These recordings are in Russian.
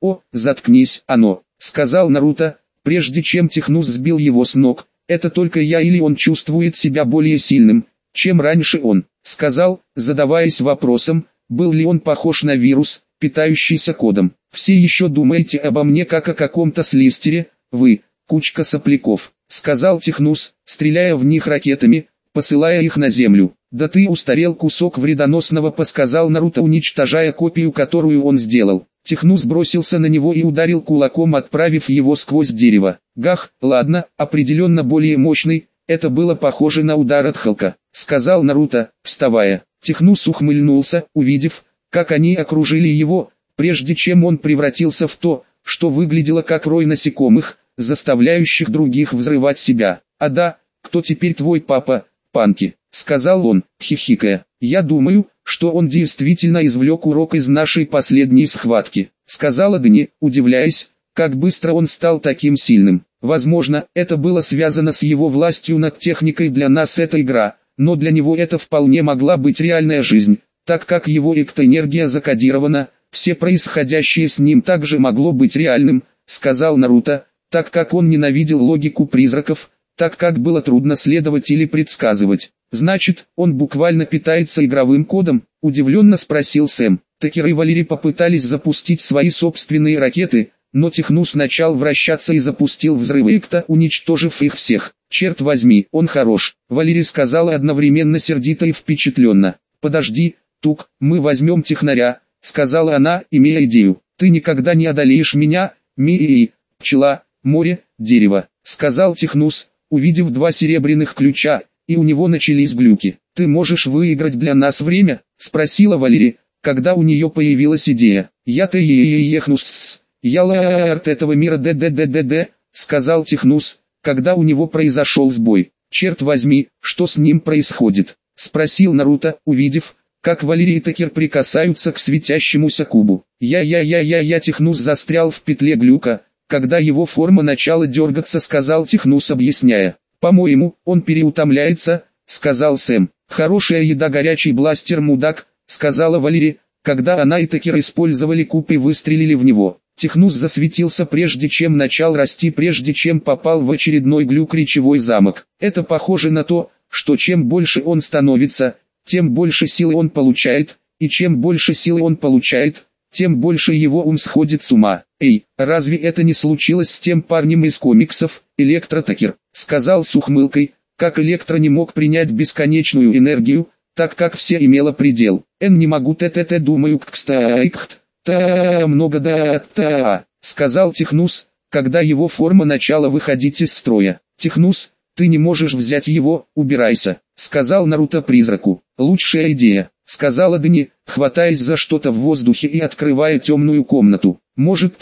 «О, заткнись, оно», — сказал Наруто, прежде чем Технус сбил его с ног. «Это только я или он чувствует себя более сильным, чем раньше он?» — сказал, задаваясь вопросом, был ли он похож на вирус, питающийся кодом. «Все еще думаете обо мне как о каком-то слистере, вы, кучка сопляков», — сказал Технус, стреляя в них ракетами, посылая их на землю. «Да ты устарел кусок вредоносного», — сказал Наруто, уничтожая копию, которую он сделал. Технус бросился на него и ударил кулаком, отправив его сквозь дерево. «Гах, ладно, определенно более мощный, это было похоже на удар от Халка», — сказал Наруто, вставая. Технус ухмыльнулся, увидев, как они окружили его, прежде чем он превратился в то, что выглядело как рой насекомых, заставляющих других взрывать себя. «А да, кто теперь твой папа, Панки?» — сказал он, хихикая. «Я думаю, что он действительно извлек урок из нашей последней схватки», — сказала Дани, удивляясь, как быстро он стал таким сильным. «Возможно, это было связано с его властью над техникой. Для нас это игра, но для него это вполне могла быть реальная жизнь, так как его эктоэнергия закодирована, все происходящее с ним также могло быть реальным», — сказал Наруто, так как он ненавидел логику призраков, так как было трудно следовать или предсказывать. «Значит, он буквально питается игровым кодом?» — удивленно спросил Сэм. Такер и Валери попытались запустить свои собственные ракеты, но Технус начал вращаться и запустил взрывы Экта, уничтожив их всех. «Черт возьми, он хорош», — Валери сказала одновременно сердито и впечатленно. «Подожди, Тук, мы возьмем технаря», — сказала она, имея идею. «Ты никогда не одолеешь меня, Мии, пчела, море, дерево», — сказал Технус, увидев 2 серебряных ключа, и у него начались глюки. «Ты можешь выиграть для нас время?» — спросила Валери, когда у нее появилась идея. «Я-то ехнус, я лаэрт этого мира ДДДДД», — сказал Технус, когда у него произошел сбой. «Черт возьми, что с ним происходит?» — спросил Наруто, увидев, как Валери и Такер прикасаются к светящемуся кубу. Я Технус застрял в петле глюка, когда его форма начала дергаться, сказал Технус, объясняя. «По-моему, он переутомляется», — сказал Сэм. «Хорошая еда, горячий бластер, мудак», — сказала Валери, когда она и Такер использовали куб и выстрелили в него. Технус засветился прежде чем начал расти, прежде чем попал в очередной глюк речевой замок. «Это похоже на то, что чем больше он становится, тем больше силы он получает, и чем больше силы он получает, тем больше его ум сходит с ума». «Эй, разве это не случилось с тем парнем из комиксов, Электро Такер?» — сказал с ухмылкой, как Электро не мог принять бесконечную энергию, так как все имело предел. «Не могу думаю кстайкт, много да, сказал Технус, когда его форма начала выходить из строя. «Технус, ты не можешь взять его, убирайся», — сказал Наруто призраку. «Лучшая идея», — сказала Дани, хватаясь за что-то в воздухе и открывая темную комнату. «Может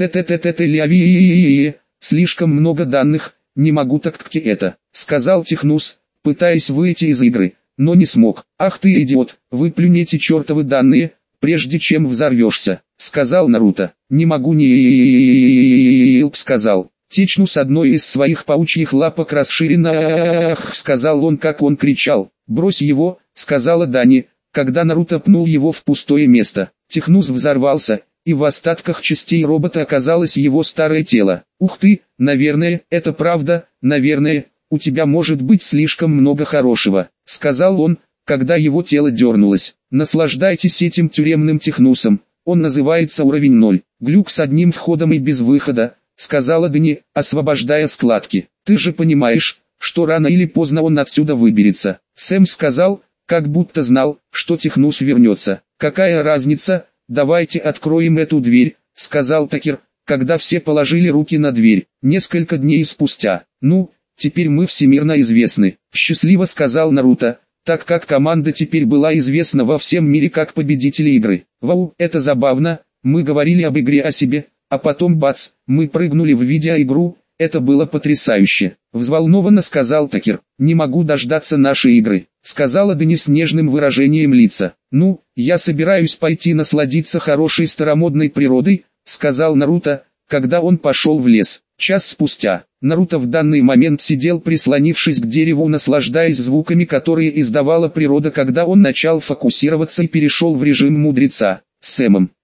слишком много данных, не могу так это», — сказал Технус, пытаясь выйти из игры, но не смог. «Ах ты идиот, выплюнь эти чертовы данные, прежде чем взорвешься», — сказал Наруто. «Не могу сказал. Течну с одной из своих паучьих лапок расширенно, сказал он, как он кричал. «Брось его», — сказала Дани, когда Наруто пнул его в пустое место. Технус взорвался, и в остатках частей робота оказалось его старое тело. «Ух ты, наверное, это правда, наверное, у тебя может быть слишком много хорошего», — сказал он, когда его тело дернулось. «Наслаждайтесь этим тюремным Технусом, он называется уровень 0, глюк с одним входом и без выхода», — сказала Дани, освобождая складки. «Ты же понимаешь, что рано или поздно он отсюда выберется», — Сэм сказал, как будто знал, что Технус вернется. «Какая разница, давайте откроем эту дверь», — сказал Такер, когда все положили руки на дверь. Несколько дней спустя. «Ну, теперь мы всемирно известны», — счастливо сказал Наруто, так как команда теперь была известна во всем мире как победители игры. «Вау, это забавно, мы говорили об игре о себе, а потом бац, мы прыгнули в видеоигру, это было потрясающе», — взволнованно сказал Такер. «Не могу дождаться нашей игры», — сказала Дани с нежным выражением лица. «Ну, я собираюсь пойти насладиться хорошей старомодной природой», — сказал Наруто, когда он пошел в лес. Час спустя, Наруто в данный момент сидел прислонившись к дереву, наслаждаясь звуками, которые издавала природа, когда он начал фокусироваться и перешел в режим мудреца. С Сэмом,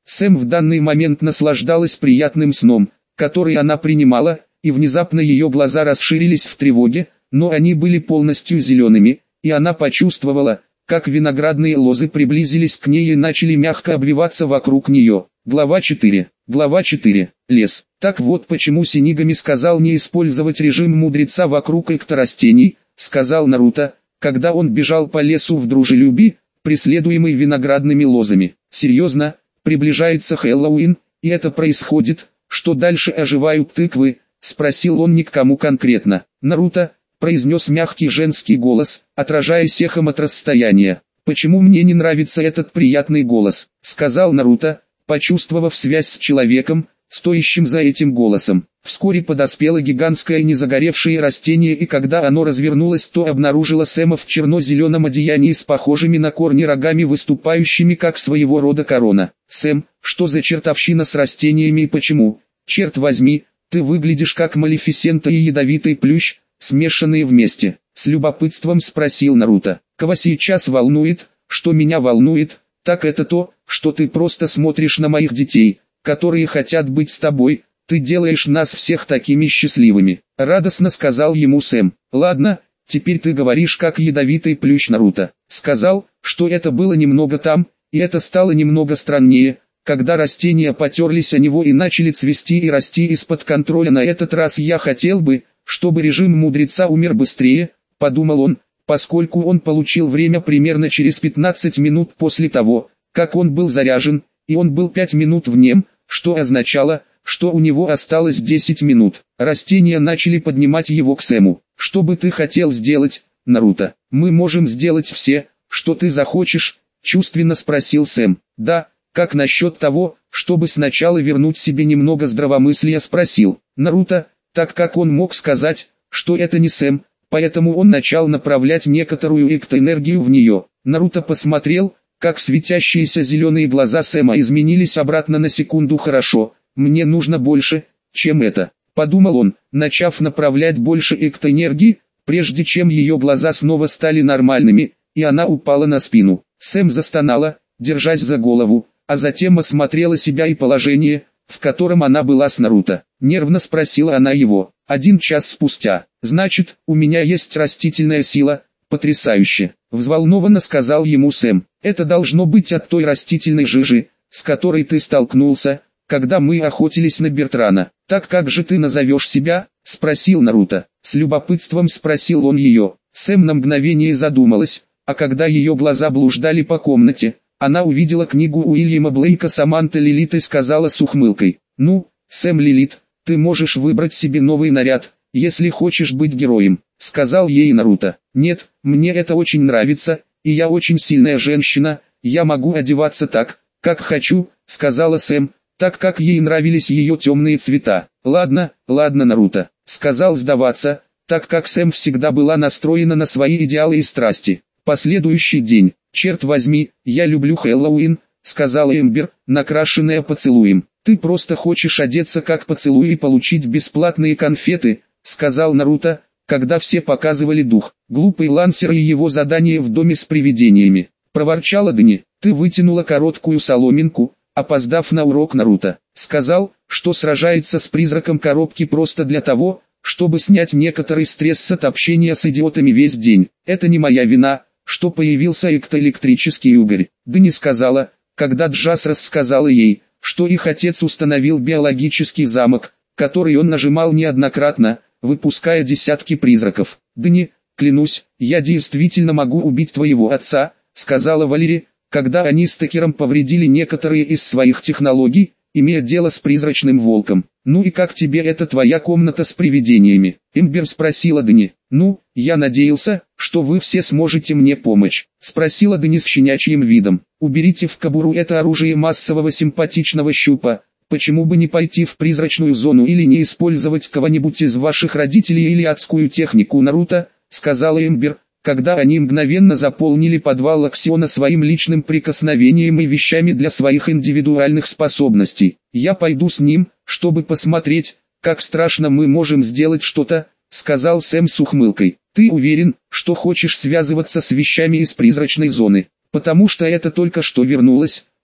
Сэм в данный момент наслаждалась приятным сном, который она принимала, и внезапно ее глаза расширились в тревоге, но они были полностью зелеными, и она почувствовала, как виноградные лозы приблизились к ней и начали мягко обвиваться вокруг нее. Глава 4. Глава 4. Лес. Так вот почему Синигами сказал не использовать режим мудреца вокруг экторастений, сказал Наруто, когда он бежал по лесу в дружелюбии, преследуемый виноградными лозами. Серьезно, приближается Хэллоуин, и это происходит, что дальше оживают тыквы, спросил он не к кому конкретно. Наруто, произнес мягкий женский голос, отражаясь эхом от расстояния. «Почему мне не нравится этот приятный голос?» — сказал Наруто, почувствовав связь с человеком, стоящим за этим голосом. Вскоре подоспело гигантское незагоревшее растение, и когда оно развернулось, то обнаружило Сэма в черно-зеленом одеянии с похожими на корни рогами, выступающими как своего рода корона. «Сэм, что за чертовщина с растениями и почему? Черт возьми, ты выглядишь как Малефисента и ядовитый плющ, смешанные вместе», — с любопытством спросил Наруто. «Кого сейчас волнует?» «Что меня волнует, так это то, что ты просто смотришь на моих детей, которые хотят быть с тобой, ты делаешь нас всех такими счастливыми», — радостно сказал ему Сэм. «Ладно, теперь ты говоришь как ядовитый плющ». Наруто сказал, что это было немного там, и это стало немного страннее, когда растения потерлись о него и начали цвести и расти из-под контроля. «На этот раз я хотел бы, чтобы режим мудреца умер быстрее», — подумал он, поскольку он получил время примерно через 15 минут после того, как он был заряжен, и он был 5 минут в нем, что означало, что у него осталось 10 минут. Растения начали поднимать его к Сэму. «Что бы ты хотел сделать, Наруто?» «Мы можем сделать все, что ты захочешь», — чувственно спросил Сэм. «Да, как насчет того, чтобы сначала вернуть себе немного здравомыслия?» — спросил Наруто, так как он мог сказать, что это не Сэм, поэтому он начал направлять некоторую эктоэнергию в нее. Наруто посмотрел, как светящиеся зеленые глаза Сэма изменились обратно на секунду. «Хорошо, мне нужно больше, чем это», — подумал он, начав направлять больше эктоэнергии, прежде чем ее глаза снова стали нормальными, и она упала на спину. Сэм застонала, держась за голову, а затем осмотрела себя и положение, в котором она была с Наруто. Нервно спросила она его. 1 час спустя. «Значит, у меня есть растительная сила, потрясающе», — взволнованно сказал ему Сэм. «Это должно быть от той растительной жижи, с которой ты столкнулся, когда мы охотились на Бертрана. Так как же ты назовешь себя?» — спросил Наруто. С любопытством спросил он ее. Сэм на мгновение задумалась, а когда ее глаза блуждали по комнате, она увидела книгу Уильяма Блейка «Саманта Лилит» и сказала с ухмылкой: «Ну, Сэм Лилит, ты можешь выбрать себе новый наряд, если хочешь быть героем», — сказал ей Наруто. «Нет, мне это очень нравится, и я очень сильная женщина, я могу одеваться так, как хочу», — сказала Сэм, так как ей нравились ее темные цвета. «Ладно, ладно, Наруто», — сказал сдаваться, так как Сэм всегда была настроена на свои идеалы и страсти. Последующий день. «Черт возьми, я люблю Хэллоуин», — сказала Эмбер, накрашенная поцелуем. «Ты просто хочешь одеться как поцелуй и получить бесплатные конфеты», — сказал Наруто, когда все показывали дух. «Глупый Лансер и его задание в доме с привидениями», — проворчала Дани. «Ты вытянула короткую соломинку, опоздав на урок». Наруто сказал, что сражается с призраком коробки просто для того, чтобы снять некоторый стресс от общения с идиотами весь день. «Это не моя вина, что появился эктоэлектрический угорь», — Дани сказала, когда Джаз рассказала ей, что их отец установил биологический замок, который он нажимал неоднократно, выпуская десятки призраков. «Дани, клянусь, я действительно могу убить твоего отца», — сказала Валери, когда они с Текером повредили некоторые из своих технологий, имея дело с призрачным волком. «Ну и как тебе эта твоя комната с привидениями?» Эмбер спросила Дани. «Ну, я надеялся, что вы все сможете мне помочь», — спросила Дани с щенячьим видом. «Уберите в кобуру это оружие массового симпатичного щупа. Почему бы не пойти в призрачную зону или не использовать кого-нибудь из ваших родителей или адскую технику Наруто», — сказала Эмбер, когда они мгновенно заполнили подвал Аксиона своим личным прикосновением и вещами для своих индивидуальных способностей. «Я пойду с ним, чтобы посмотреть, как страшно мы можем сделать что-то», — сказал Сэм с ухмылкой. «Ты уверен, что хочешь связываться с вещами из призрачной зоны? Потому что это только что вернулось,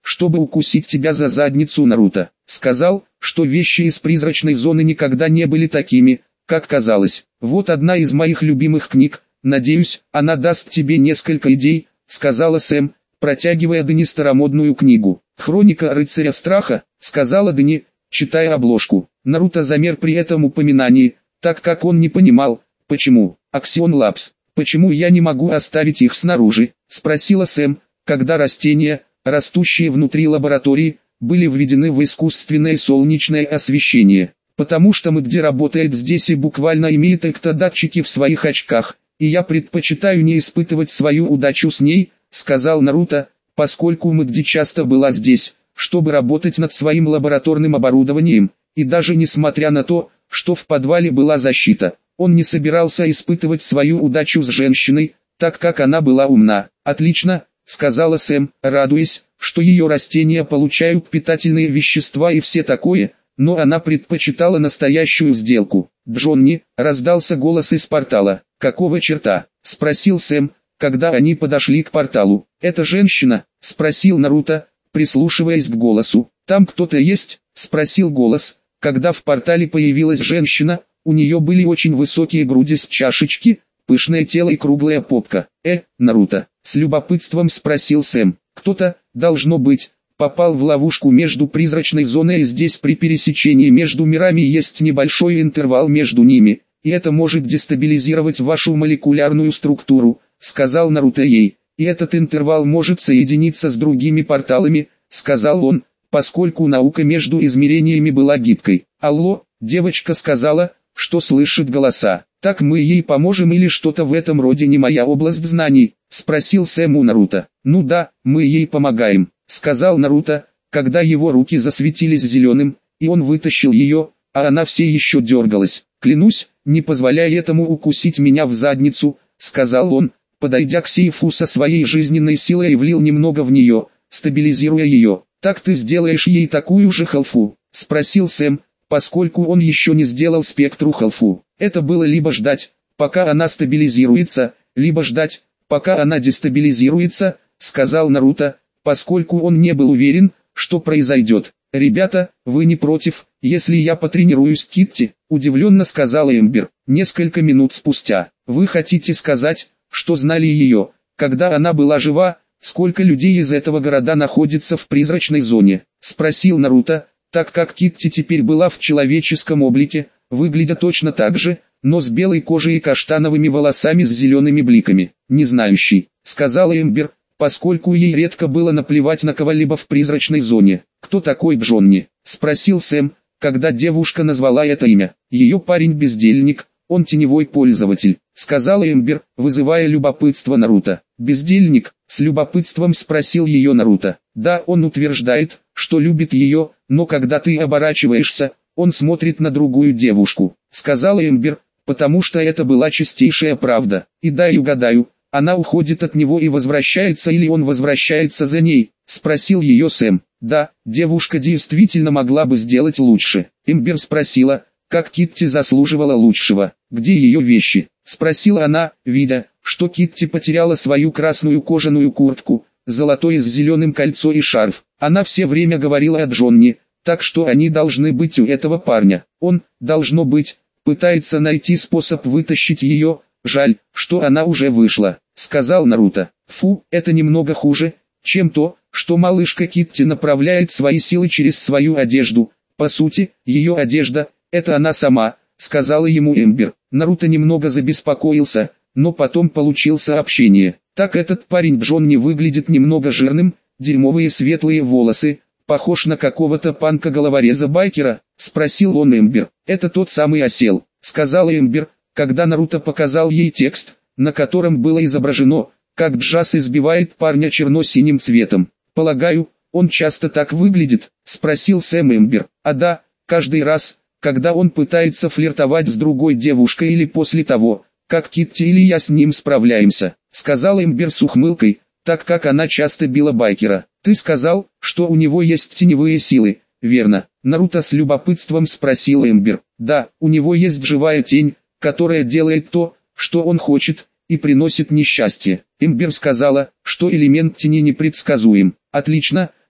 чтобы укусить тебя за задницу, Наруто. Сказал, что вещи из призрачной зоны никогда не были такими, как казалось. Вот одна из моих любимых книг, надеюсь, она даст тебе несколько идей, сказала Сэм, протягивая Дани старомодную книгу. «Хроника рыцаря страха», сказала Дани, читая обложку. Наруто замер при этом упоминании, так как он не понимал, почему. «Аксион Лапс, почему я не могу оставить их снаружи?» спросила Сэм, когда растения, растущие внутри лаборатории, были введены в искусственное солнечное освещение. «Потому что мы где работает здесь и буквально имеет эктодатчики в своих очках, и я предпочитаю не испытывать свою удачу с ней», сказал Наруто, поскольку Мэгди часто была здесь, чтобы работать над своим лабораторным оборудованием, и даже несмотря на то, что в подвале была защита, он не собирался испытывать свою удачу с женщиной, так как она была умна. «Отлично», сказала Сэм, радуясь, что ее растения получают питательные вещества и все такое, но она предпочитала настоящую сделку. «Джонни», раздался голос из портала. «Какого черта?» спросил Сэм, когда они подошли к порталу. «Это женщина?» спросил Наруто, прислушиваясь к голосу. «Там кто-то есть?» спросил голос, когда в портале появилась женщина. У нее были очень высокие груди с чашечки, пышное тело и круглая попка. Наруто?» с любопытством спросил Сэм. «Кто-то, должно быть, попал в ловушку между призрачной зоной и здесь при пересечении между мирами есть небольшой интервал между ними, и это может дестабилизировать вашу молекулярную структуру», сказал Наруто ей. «И этот интервал может соединиться с другими порталами», сказал он, поскольку наука между измерениями была гибкой. «Алло», девочка сказала, что слышит голоса. «Так мы ей поможем или что-то в этом роде не моя область знаний?» спросил Сэм у Наруто. «Ну да, мы ей помогаем», сказал Наруто, когда его руки засветились зеленым, и он вытащил ее, а она все еще дергалась. «Клянусь, не позволяй этому укусить меня в задницу», сказал он, подойдя к сейфу со своей жизненной силой и влил немного в нее, стабилизируя ее. «Так ты сделаешь ей такую же халфу?» спросил Сэм, поскольку он еще не сделал спектру халфу. Это было либо ждать, пока она стабилизируется, либо ждать, пока она дестабилизируется, сказал Наруто, поскольку он не был уверен, что произойдет. «Ребята, вы не против, если я потренируюсь Китти?» удивленно сказала Эмбер. Несколько минут спустя. «Вы хотите сказать, что знали ее, когда она была жива? Сколько людей из этого города находится в призрачной зоне?» спросил Наруто, так как Китти теперь была в человеческом облике, выглядя точно так же, но с белой кожей и каштановыми волосами с зелеными бликами. «Не знающий», сказала Эмбер, поскольку ей редко было наплевать на кого-либо в призрачной зоне. «Кто такой Джонни?» спросил Сэм, когда девушка назвала это имя. «Ее парень-бездельник, он теневой пользователь», сказала Эмбер, вызывая любопытство Наруто. «Бездельник?» с любопытством спросил ее Наруто. «Да, он утверждает, что любит ее, но когда ты оборачиваешься, он смотрит на другую девушку», сказала Эмбер, потому что это была чистейшая правда. «И дай угадаю, она уходит от него и возвращается или он возвращается за ней?» спросил ее Сэм. «Да, девушка действительно могла бы сделать лучше». Эмбер спросила, как Китти заслуживала лучшего. «Где ее вещи?» спросила она, видя, что Китти потеряла свою красную кожаную куртку, золотое с зеленым кольцо и шарф. Она все время говорила о Джонни, так что они должны быть у этого парня. Он, должно быть, пытается найти способ вытащить ее. Жаль, что она уже вышла, сказал Наруто. «Фу, это немного хуже, чем то, что малышка Китти направляет свои силы через свою одежду. По сути, ее одежда – это она сама», сказала ему Эмбер. Наруто немного забеспокоился, но потом получил сообщение. «Так этот парень Джонни выглядит немного жирным, дерьмовые светлые волосы, похож на какого-то панка-головореза-байкера?» спросил он Эмбер. «Это тот самый осел», сказала Эмбер, когда Наруто показал ей текст, на котором было изображено, как Джаз избивает парня черно-синим цветом. «Полагаю, он часто так выглядит?» спросил Сэм Эмбер. «А да, каждый раз, когда он пытается флиртовать с другой девушкой или после того, как Китти или я с ним справляемся», сказала Эмбер с ухмылкой, так как она часто била байкера. «Ты сказал, что у него есть теневые силы, верно?» Наруто с любопытством спросил Эмбер. «Да, у него есть живая тень, которая делает то, что он хочет, и приносит несчастье». Эмбер сказала, что элемент тени непредсказуем. «Отлично»,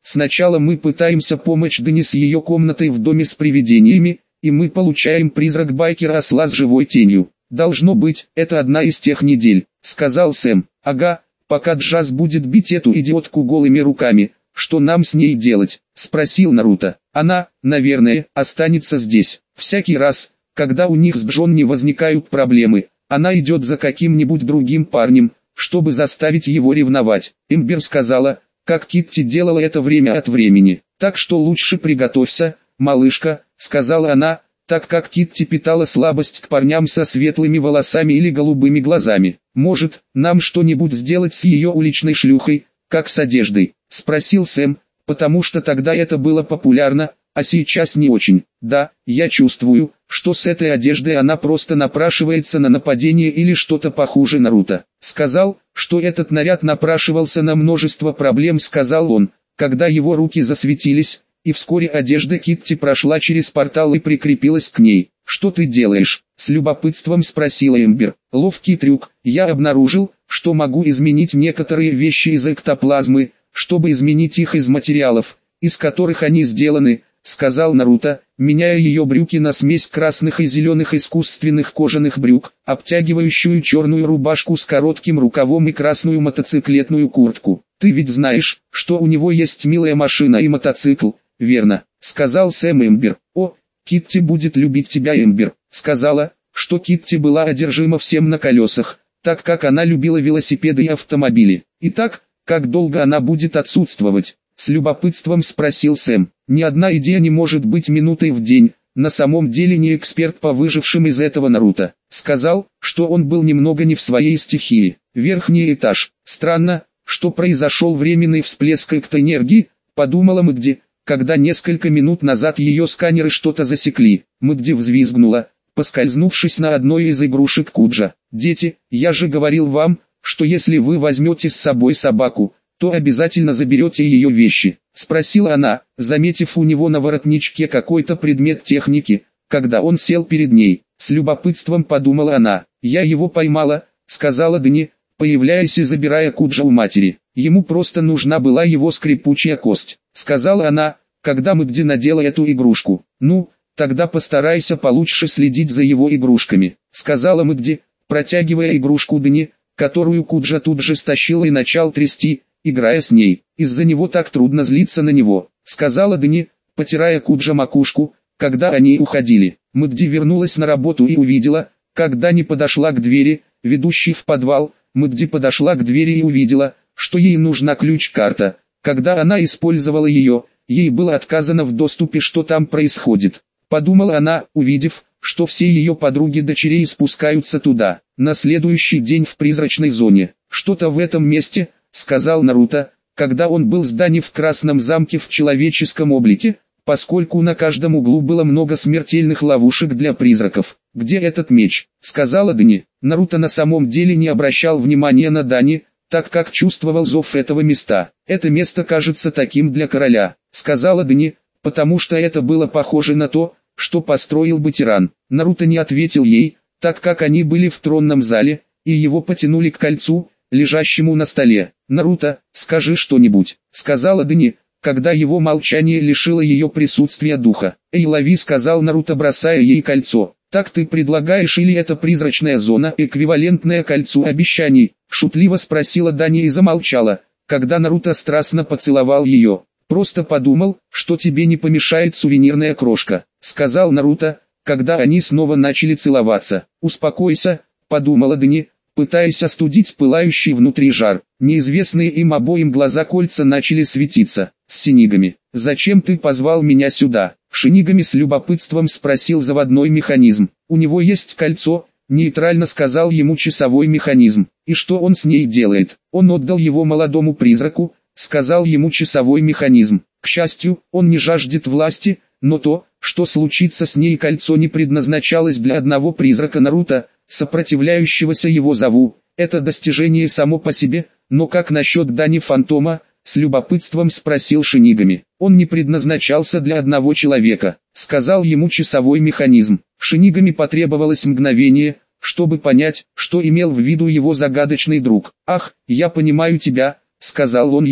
Сначала мы пытаемся помочь Дани с ее комнатой в доме с привидениями, и мы получаем призрак байкера-осла с живой тенью. Должно быть, это одна из тех недель, сказал Сэм. Ага, пока Джаз будет бить эту идиотку голыми руками, что нам с ней делать? Спросил Наруто. Она, наверное, останется здесь. Всякий раз, когда у них с Джонни возникают проблемы, она идет за каким-нибудь другим парнем, чтобы заставить его ревновать. Эмбер сказала, как Китти делала это время от времени. Так что лучше приготовься, малышка, сказала она, так как Китти питала слабость к парням со светлыми волосами или голубыми глазами. Может, нам что-нибудь сделать с ее уличной шлюхой, как с одеждой? Спросил Сэм, потому что тогда это было популярно, а сейчас не очень. Да, я чувствую, что с этой одеждой она просто напрашивается на нападение или что-то похуже. Наруто сказал, что этот наряд напрашивался на множество проблем, сказал он, когда его руки засветились, и вскоре одежда Китти прошла через портал и прикрепилась к ней. «Что ты делаешь?» — с любопытством спросила Эмбер. «Ловкий трюк. Я обнаружил, что могу изменить некоторые вещи из эктоплазмы, чтобы изменить их из материалов, из которых они сделаны», — сказал Наруто, меняя ее брюки на смесь красных и зеленых искусственных кожаных брюк, обтягивающую черную рубашку с коротким рукавом и красную мотоциклетную куртку. «Ты ведь знаешь, что у него есть милая машина и мотоцикл, верно?» — сказал Сэм Эмбер. «О, Китти будет любить тебя». Эмбер сказала, что Китти была одержима всем на колесах, так как она любила велосипеды и автомобили. «Итак, как долго она будет отсутствовать?» — с любопытством спросил Сэм. «Ни одна идея не может быть минутой в день». На самом деле не эксперт по выжившим из этого Наруто. Сказал, что он был немного не в своей стихии. Верхний этаж. Странно, что произошел временный всплеск электроэнергии, подумала Мэгди, когда несколько минут назад ее сканеры что-то засекли. Мэгди взвизгнула, поскользнувшись на одной из игрушек Куджа. «Дети, я же говорил вам, что если вы возьмете с собой собаку, то обязательно заберете ее вещи», — спросила она, заметив у него на воротничке какой-то предмет техники, когда он сел перед ней. С любопытством подумала она. «Я его поймала», — сказала Дани, появляясь и забирая Куджа у матери. «Ему просто нужна была его скрипучая кость», — сказала она, когда Мэгди надела эту игрушку. «Ну, тогда постарайся получше следить за его игрушками», — сказала Мэгди, протягивая игрушку Дани, которую Куджа тут же стащила и начал трясти, играя с ней. «Из-за него так трудно злиться на него», — сказала Дани, потирая Куджа макушку, когда они уходили. Мэгди вернулась на работу и увидела, как Дани подошла к двери, ведущей в подвал. Мэгди подошла к двери и увидела, что ей нужна ключ-карта. Когда она использовала ее, ей было отказано в доступе. «Что там происходит?» — подумала она, увидев, что все ее подруги дочерей спускаются туда. На следующий день в призрачной зоне. «Что-то в этом месте», — сказал Наруто, когда он был с Дани в Красном замке в человеческом облике, поскольку на каждом углу было много смертельных ловушек для призраков. «Где этот меч?» — сказала Дани. Наруто на самом деле не обращал внимания на Дани, так как чувствовал зов этого места. «Это место кажется таким для короля», — сказала Дани, потому что это было похоже на то, что построил бы тиран. Наруто не ответил ей, так как они были в тронном зале, и его потянули к кольцу, лежащему на столе. «Наруто, скажи что-нибудь», — сказала Дани, когда его молчание лишило ее присутствия духа. «Эй, лови», — сказал Наруто, бросая ей кольцо. «Так ты предлагаешь, или это призрачная зона, эквивалентная кольцу обещаний?» — шутливо спросила Дани и замолчала, когда Наруто страстно поцеловал ее. «Просто подумал, что тебе не помешает сувенирная крошка», — сказал Наруто, когда они снова начали целоваться. «Успокойся», — подумала Дани, пытаясь остудить пылающий внутри жар. Неизвестные им обоим глаза кольца начали светиться. «С Шинигами. Зачем ты позвал меня сюда?» Шинигами с любопытством спросил заводной механизм. «У него есть кольцо», — нейтрально сказал ему часовой механизм. «И что он с ней делает?» «Он отдал его молодому призраку», — сказал ему часовой механизм. «К счастью, он не жаждет власти, но то, что случится с ней, кольцо не предназначалось для одного призрака Наруто, сопротивляющегося его зову. Это достижение само по себе, но как насчет Дани Фантома?» — с любопытством спросил Шинигами. «Он не предназначался для одного человека», — сказал ему часовой механизм. Шинигами потребовалось мгновение, чтобы понять, что имел в виду его загадочный друг. «Ах, я понимаю тебя», — сказал он ему.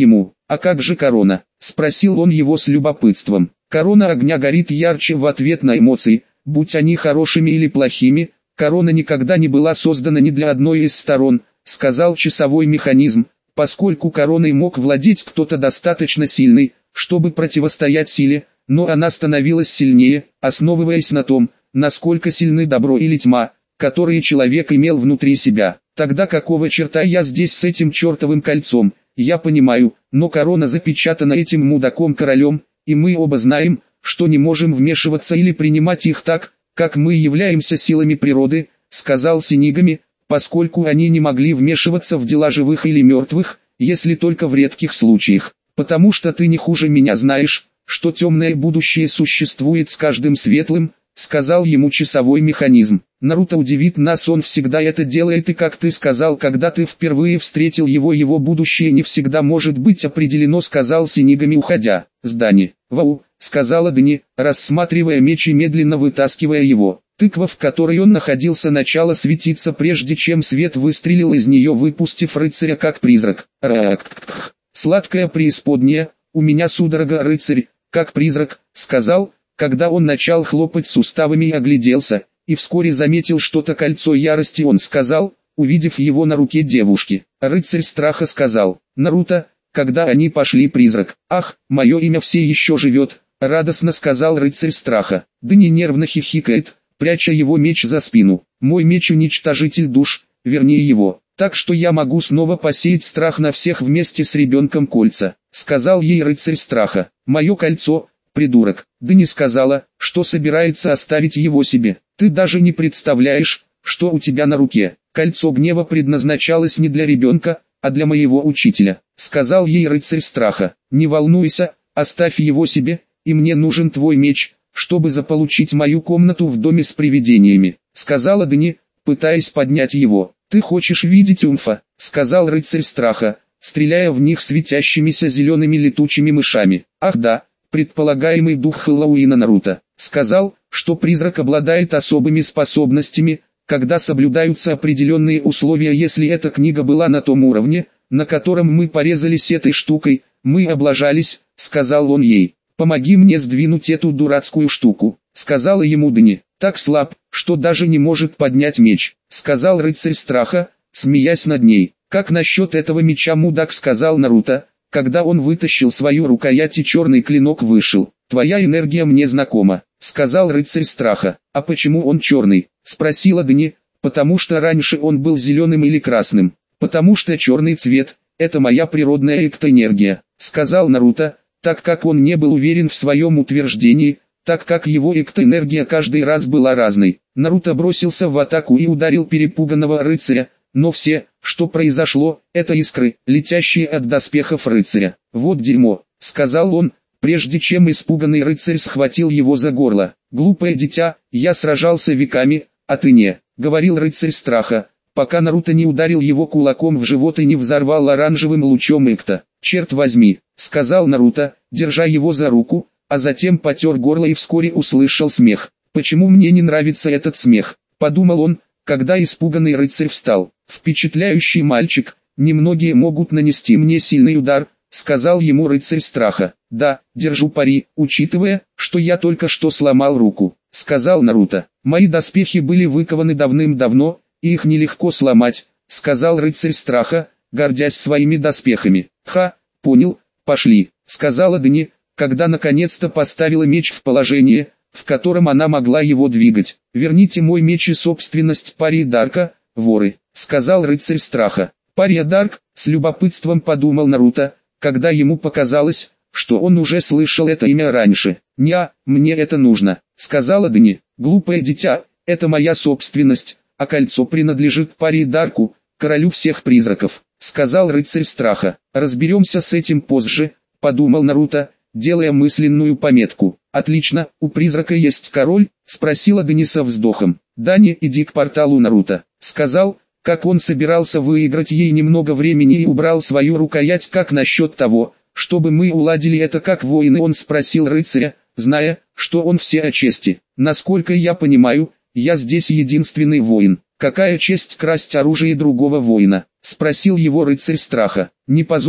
«А как же корона?» – спросил он его с любопытством. «Корона огня горит ярче в ответ на эмоции, будь они хорошими или плохими, корона никогда не была создана ни для одной из сторон», – сказал часовой механизм, поскольку короной мог владеть кто-то достаточно сильный, чтобы противостоять силе, но она становилась сильнее, основываясь на том, насколько сильны добро или тьма, которые человек имел внутри себя. Тогда какого черта я здесь с этим чертовым кольцом? Я понимаю, но корона запечатана этим мудаком-королем, и мы оба знаем, что не можем вмешиваться или принимать их так, как мы являемся силами природы, сказал Синигами, поскольку они не могли вмешиваться в дела живых или мертвых, если только в редких случаях. Потому что ты не хуже меня знаешь, что темное будущее существует с каждым светлым, сказал ему часовой механизм. Наруто удивит нас, он всегда это делает, и как ты сказал, когда ты впервые встретил его будущее не всегда может быть определено, сказал Синигами, уходя. Здание. Вау, сказала Дани, рассматривая меч и медленно вытаскивая его. Тыква, в которой он находился, начала светиться, прежде чем свет выстрелил из нее, выпустив рыцаря как призрак. Сладкая преисподняя, у меня судорога, рыцарь, как призрак, сказал, когда он начал хлопать суставами и огляделся, и вскоре заметил что-то, кольцо ярости, он сказал, увидев его на руке девушки. Рыцарь страха сказал: «Наруто, когда они пошли, призрак?» «Ах, мое имя все еще живет», радостно сказал рыцарь страха. Дани нервно хихикает, пряча его меч за спину. «Мой меч уничтожитель душ, верни его, так что я могу снова посеять страх на всех вместе с ребенком кольца», сказал ей рыцарь страха. «Мое кольцо, придурок». Дани сказала, что собирается оставить его себе. «Ты даже не представляешь, что у тебя на руке. Кольцо гнева предназначалось не для ребенка, а для моего учителя», сказал ей рыцарь страха. «Не волнуйся, оставь его себе, и мне нужен твой меч, чтобы заполучить мою комнату в доме с привидениями», сказала Дани, пытаясь поднять его. «Ты хочешь видеть Умфа?» сказал рыцарь страха, стреляя в них светящимися зелеными летучими мышами. «Ах да, предполагаемый дух Хэллоуина Наруто сказал, что призрак обладает особыми способностями, когда соблюдаются определенные условия. Если эта книга была на том уровне, на котором мы порезались этой штукой, мы облажались», сказал он ей. «Помоги мне сдвинуть эту дурацкую штуку», сказала ему Дани. «Так слаб, что даже не может поднять меч», сказал рыцарь страха, смеясь над ней. «Как насчет этого меча, мудак?» сказал Наруто, когда он вытащил свою рукоять и черный клинок вышел. «Твоя энергия мне знакома», сказал рыцарь страха. «А почему он черный?» спросила Дани. «Потому что раньше он был зеленым или красным». «Потому что черный цвет – это моя природная эктоэнергия», сказал Наруто, так как он не был уверен в своем утверждении, так как его эктоэнергия каждый раз была разной. Наруто бросился в атаку и ударил перепуганного рыцаря, но все, что произошло, это искры, летящие от доспехов рыцаря. «Вот дерьмо», сказал он, прежде чем испуганный рыцарь схватил его за горло. «Глупое дитя, я сражался веками, а ты не», говорил рыцарь страха, пока Наруто не ударил его кулаком в живот и не взорвал оранжевым лучом экто. «Черт возьми», сказал Наруто, держа его за руку, а затем потер горло и вскоре услышал смех. «Почему мне не нравится этот смех?» подумал он, когда испуганный рыцарь встал. «Впечатляющий мальчик, немногие могут нанести мне сильный удар», сказал ему рыцарь страха. «Да, держу пари, учитывая, что я только что сломал руку», сказал Наруто. «Мои доспехи были выкованы давным-давно, и их нелегко сломать», сказал рыцарь страха, гордясь своими доспехами. «Ха, понял, пошли», сказала Дани, когда наконец-то поставила меч в положение, в котором она могла его двигать. «Верните мой меч и собственность Пария Дарка, воры», сказал рыцарь страха. «Пария Дарк», с любопытством подумал Наруто, когда ему показалось, что он уже слышал это имя раньше. «Ня, мне это нужно», сказала Дани. «Глупое дитя, это моя собственность, а кольцо принадлежит Парии Дарку, королю всех призраков», сказал рыцарь страха. «Разберемся с этим позже», подумал Наруто, делая мысленную пометку. «Отлично, у призрака есть король?» спросила Дани со вздохом. «Дани, иди к порталу Наруто», сказал, как он собирался выиграть ей немного времени и убрал свою рукоять. «Как насчет того, чтобы мы уладили это как воины?» он спросил рыцаря, зная, что он все о чести. «Насколько я понимаю, я здесь единственный воин». «Какая честь красть оружие другого воина?» спросил его рыцарь страха. «Не позор,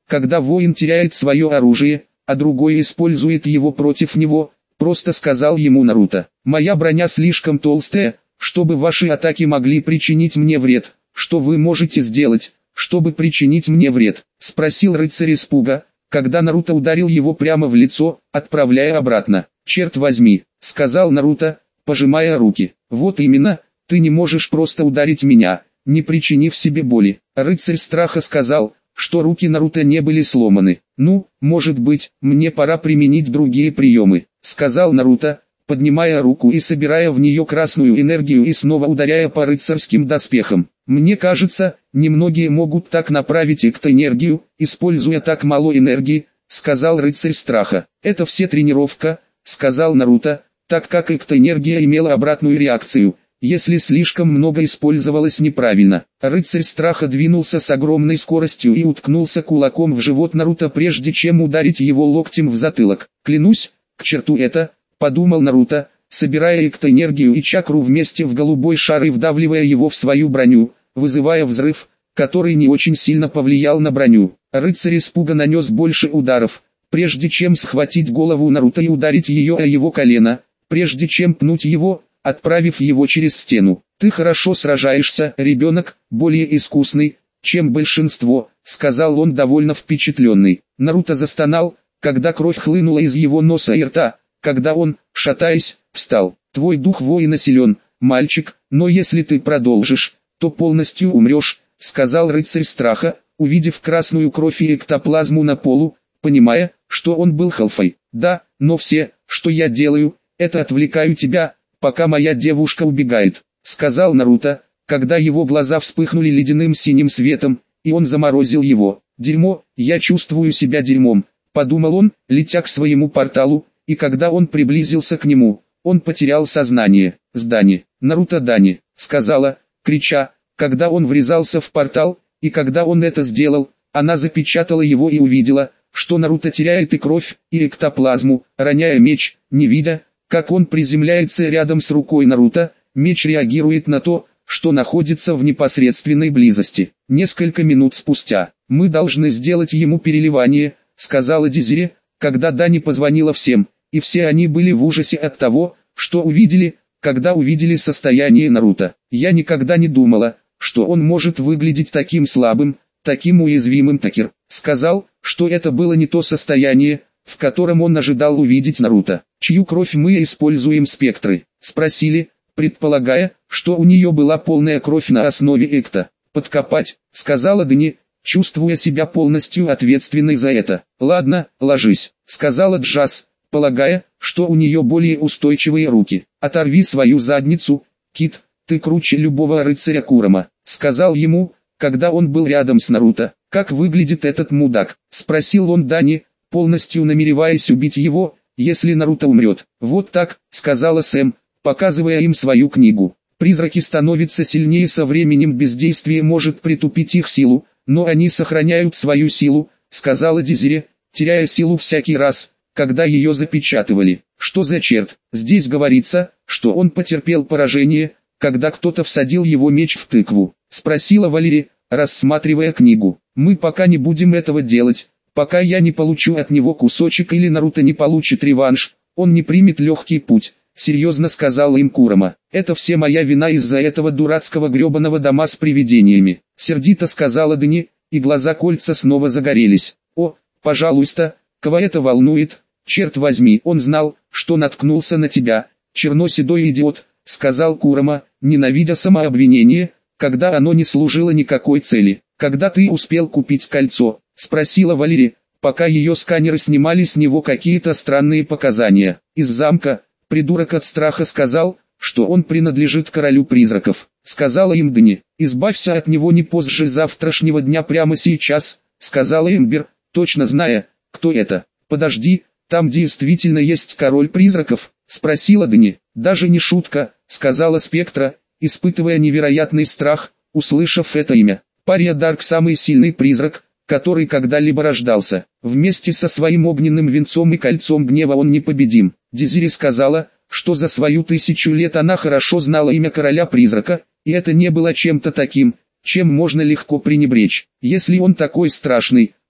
Когда воин теряет свое оружие, а другой использует его против него, просто сказал ему Наруто. Моя броня слишком толстая, чтобы ваши атаки могли причинить мне вред. Что вы можете сделать, чтобы причинить мне вред? Спросил рыцарь испуга, когда Наруто ударил его прямо в лицо, отправляя обратно. Черт возьми, сказал Наруто, пожимая руки. Вот именно, ты не можешь просто ударить меня, не причинив себе боли. Рыцарь страха сказал, что руки Наруто не были сломаны. Ну, может быть, мне пора применить другие приемы, сказал Наруто, поднимая руку и собирая в нее красную энергию и снова ударяя по рыцарским доспехам. Мне кажется, немногие могут так направить энергию, используя так мало энергии, сказал рыцарь страха. Это все тренировка, сказал Наруто, так как энергия имела обратную реакцию, если слишком много использовалось неправильно. Рыцарь страха двинулся с огромной скоростью и уткнулся кулаком в живот Наруто, прежде чем ударить его локтем в затылок. Клянусь, к черту это, подумал Наруто, собирая энергию и чакру вместе в голубой шар и вдавливая его в свою броню, вызывая взрыв, который не очень сильно повлиял на броню. Рыцарь испуга нанес больше ударов, прежде чем схватить голову Наруто и ударить ее о его колено, прежде чем пнуть его, отправив его через стену. «Ты хорошо сражаешься, ребенок, более искусный, чем большинство», сказал он довольно впечатленный. Наруто застонал, когда кровь хлынула из его носа и рта, когда он, шатаясь, встал. «Твой дух воина силен, мальчик, но если ты продолжишь, то полностью умрешь», сказал рыцарь страха, увидев красную кровь и эктоплазму на полу, понимая, что он был халфой. «Да, но все, что я делаю, это отвлекаю тебя, пока моя девушка убегает», сказал Наруто, когда его глаза вспыхнули ледяным синим светом, и он заморозил его. «Дерьмо, я чувствую себя дерьмом», подумал он, летя к своему порталу, и когда он приблизился к нему, он потерял сознание. «Дани, Наруто Дани», сказала, крича, когда он врезался в портал, и когда он это сделал, она запечатала его и увидела, что Наруто теряет и кровь, и эктоплазму, роняя меч, не видя, как он приземляется рядом с рукой Наруто, меч реагирует на то, что находится в непосредственной близости. Несколько минут спустя, «Мы должны сделать ему переливание», сказала Дезире, когда Дани позвонила всем, и все они были в ужасе от того, что увидели, когда увидели состояние Наруто. «Я никогда не думала, что он может выглядеть таким слабым, таким уязвимым». Такер сказал, что это было не то состояние, в котором он ожидал увидеть Наруто. «Чью кровь мы используем спектры?» спросили, предполагая, что у нее была полная кровь на основе экта. «Подкопать», сказала Дани, чувствуя себя полностью ответственной за это. «Ладно, ложись», сказала Джаз, полагая, что у нее более устойчивые руки. «Оторви свою задницу, Кит, ты круче любого рыцаря Курома», сказал ему, когда он был рядом с Наруто. «Как выглядит этот мудак?» спросил он Дани, полностью намереваясь убить его, если Наруто умрет. «Вот так», сказала Сэм, показывая им свою книгу. «Призраки становятся сильнее со временем, бездействие может притупить их силу, но они сохраняют свою силу», сказала Дезире, теряя силу всякий раз, когда ее запечатывали. «Что за черт? Здесь говорится, что он потерпел поражение, когда кто-то всадил его меч в тыкву», спросила Валери, рассматривая книгу. «Мы пока не будем этого делать, пока я не получу от него кусочек или Наруто не получит реванш, он не примет легкий путь», серьезно сказал им Курома. «Это все моя вина из-за этого дурацкого гребаного дома с привидениями», сердито сказала Дани, и глаза Кольца снова загорелись. «О, пожалуйста, кого это волнует? Черт возьми, он знал, что наткнулся на тебя, черноседой идиот», сказал Курома, ненавидя самообвинение, когда оно не служило никакой цели. «Когда ты успел купить кольцо?» спросила Валери, пока ее сканеры снимали с него какие-то странные показания. «Из замка». Придурок от страха сказал, что он принадлежит королю призраков, сказала им Дани. «Избавься от него не позже завтрашнего дня, прямо сейчас», сказала Эмбер, точно зная, кто это. «Подожди, там действительно есть король призраков?» спросила Дани. «Даже не шутка», сказала Спектра, испытывая невероятный страх, услышав это имя. «Пария Дарк самый сильный призрак, который когда-либо рождался. Вместе со своим огненным венцом и кольцом гнева он непобедим». Дезири сказала, что за свою 1000 лет она хорошо знала имя короля-призрака, и это не было чем-то таким, чем можно легко пренебречь. «Если он такой страшный,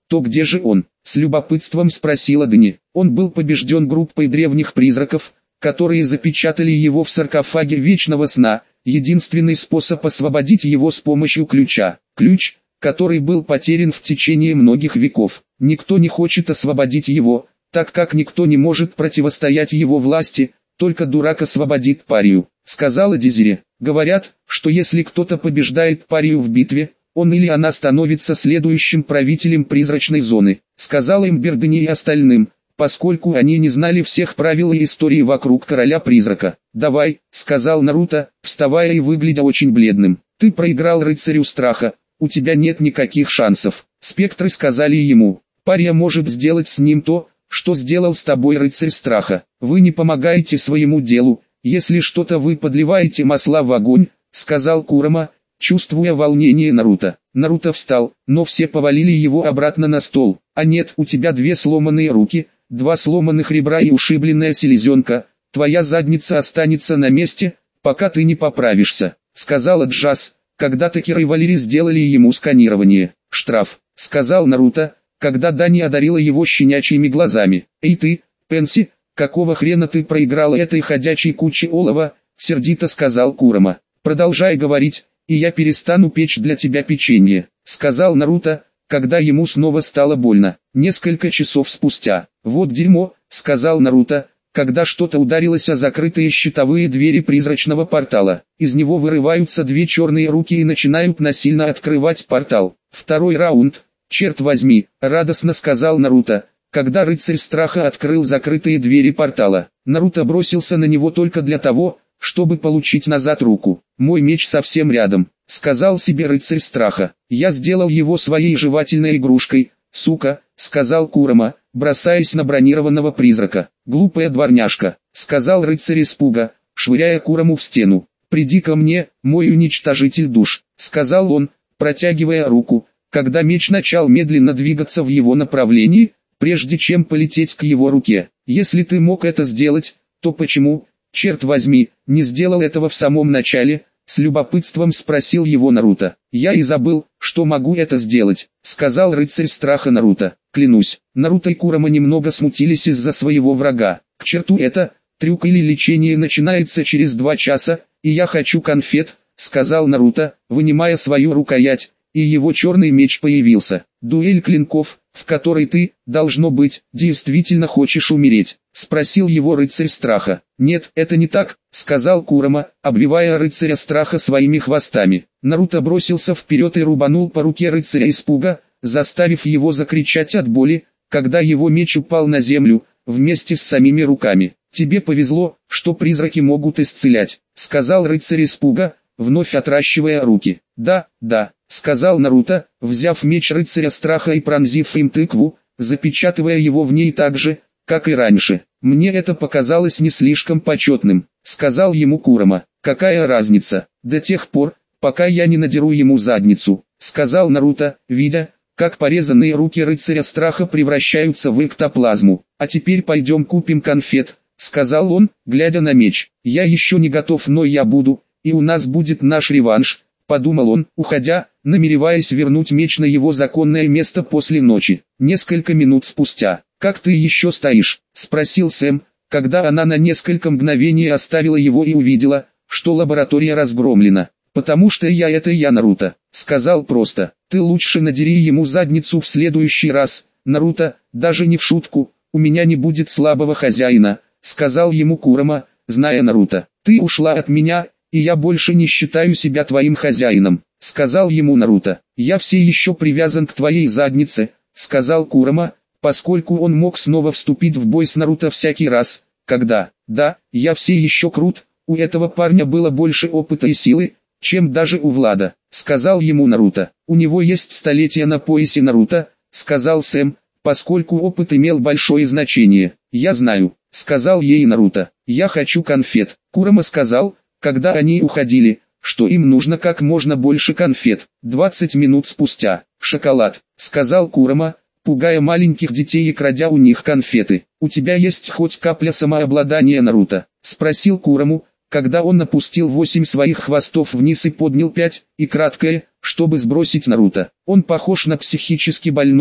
то где же он? С любопытством спросила Дни. Он был побежден группой древних призраков, которые запечатали его в саркофаге вечного сна. Единственный способ освободить его с помощью ключа. Ключ, который был потерян в течение многих веков. Никто не хочет освободить его, так как никто не может противостоять его власти, только дурак освободит парию, сказала Дезире. Говорят, что если кто-то побеждает парию в битве, он или она становится следующим правителем призрачной зоны, сказала Эмбер Дни и остальным, поскольку они не знали всех правил и истории вокруг короля-призрака. «Давай», — сказал Наруто, вставая и выглядя очень бледным. «Ты проиграл рыцарю страха, у тебя нет никаких шансов». Спектры сказали ему, «Пария может сделать с ним то, что сделал с тобой рыцарь страха. Вы не помогаете своему делу, если что-то вы подливаете масла в огонь», — сказал Курама, чувствуя волнение Наруто. Наруто встал, но все повалили его обратно на стол. «А нет, у тебя 2 сломанные руки, 2 сломанных ребра и ушибленная селезенка, твоя задница останется на месте, пока ты не поправишься», — сказала Джаз, когда Такера и Валери сделали ему сканирование. «Штраф», — сказал Наруто, когда Дани одарила его щенячьими глазами. «Эй ты, Пенси, какого хрена ты проиграла этой ходячей куче олова?» — сердито сказал Курама. «Продолжай говорить, и я перестану печь для тебя печенье», — сказал Наруто, когда ему снова стало больно. Несколько часов спустя. «Вот дерьмо», — сказал Наруто, когда что-то ударилось о закрытые щитовые двери призрачного портала. Из него вырываются 2 черные руки и начинают насильно открывать портал. «Второй раунд, черт возьми», — радостно сказал Наруто, когда рыцарь страха открыл закрытые двери портала. Наруто бросился на него только для того, чтобы получить назад руку. «Мой меч совсем рядом», — сказал себе рыцарь страха. «Я сделал его своей жевательной игрушкой, сука», — сказал Курама, бросаясь на бронированного призрака. «Глупая дворняжка», — сказал рыцарь испуга, швыряя Кураму в стену. «Приди ко мне, мой уничтожитель душ», — сказал он, протягивая руку, когда меч начал медленно двигаться в его направлении, прежде чем полететь к его руке. «Если ты мог это сделать, то почему, черт возьми, не сделал этого в самом начале?» — с любопытством спросил его Наруто. «Я и забыл, что могу это сделать», — сказал рыцарь страха Наруто. «Клянусь». Наруто и Курама немного смутились из-за своего врага. «К черту это, трюк или лечение начинается через 2 часа, и я хочу конфет», — сказал Наруто, вынимая свою рукоять, и его черный меч появился. «Дуэль клинков, в которой ты, должно быть, действительно хочешь умереть?» — спросил его рыцарь страха. «Нет, это не так», — сказал Курама, обвивая рыцаря страха своими хвостами. Наруто бросился вперед и рубанул по руке рыцаря испуга, заставив его закричать от боли, когда его меч упал на землю, вместе с самими руками. «Тебе повезло, что призраки могут исцелять», — сказал рыцарь испуга, вновь отращивая руки. «Да, да», — сказал Наруто, взяв меч рыцаря страха и пронзив им тыкву, запечатывая его в ней так же, как и раньше. «Мне это показалось не слишком почетным», — сказал ему Курама. «Какая разница, до тех пор, пока я не надеру ему задницу», — сказал Наруто, видя, как порезанные руки рыцаря страха превращаются в эктоплазму. «А теперь пойдем купим конфет», — сказал он, глядя на меч. «Я еще не готов, но я буду, и у нас будет наш реванш», — подумал он, уходя, намереваясь вернуть меч на его законное место после ночи. Несколько минут спустя. «Как ты еще стоишь?» — спросил Сэм, когда она на несколько мгновений оставила его и увидела, что лаборатория разгромлена. «Потому что я Наруто», — сказал просто. «Ты лучше надери ему задницу в следующий раз, Наруто, даже не в шутку, у меня не будет слабого хозяина», — сказал ему Курама, зная Наруто. «Ты ушла от меня, и я больше не считаю себя твоим хозяином», — сказал ему Наруто. «Я все еще привязан к твоей заднице», — сказал Курама, поскольку он мог снова вступить в бой с Наруто всякий раз, когда, да, я все еще крут, у этого парня было больше опыта и силы, чем даже у Влада, сказал ему Наруто. «У него есть столетия на поясе Наруто», сказал Сэм, поскольку опыт имел большое значение. «Я знаю», сказал ей Наруто. «Я хочу конфет», Курама сказал, когда они уходили, что им нужно как можно больше конфет. 20 минут спустя. «Шоколад», сказал Курама, пугая маленьких детей и крадя у них конфеты. «У тебя есть хоть капля самообладания, Наруто?» спросил Кураму, когда он опустил 8 своих хвостов вниз и поднял 5, и краткое, чтобы сбросить Наруто. «Он похож на психически больного»,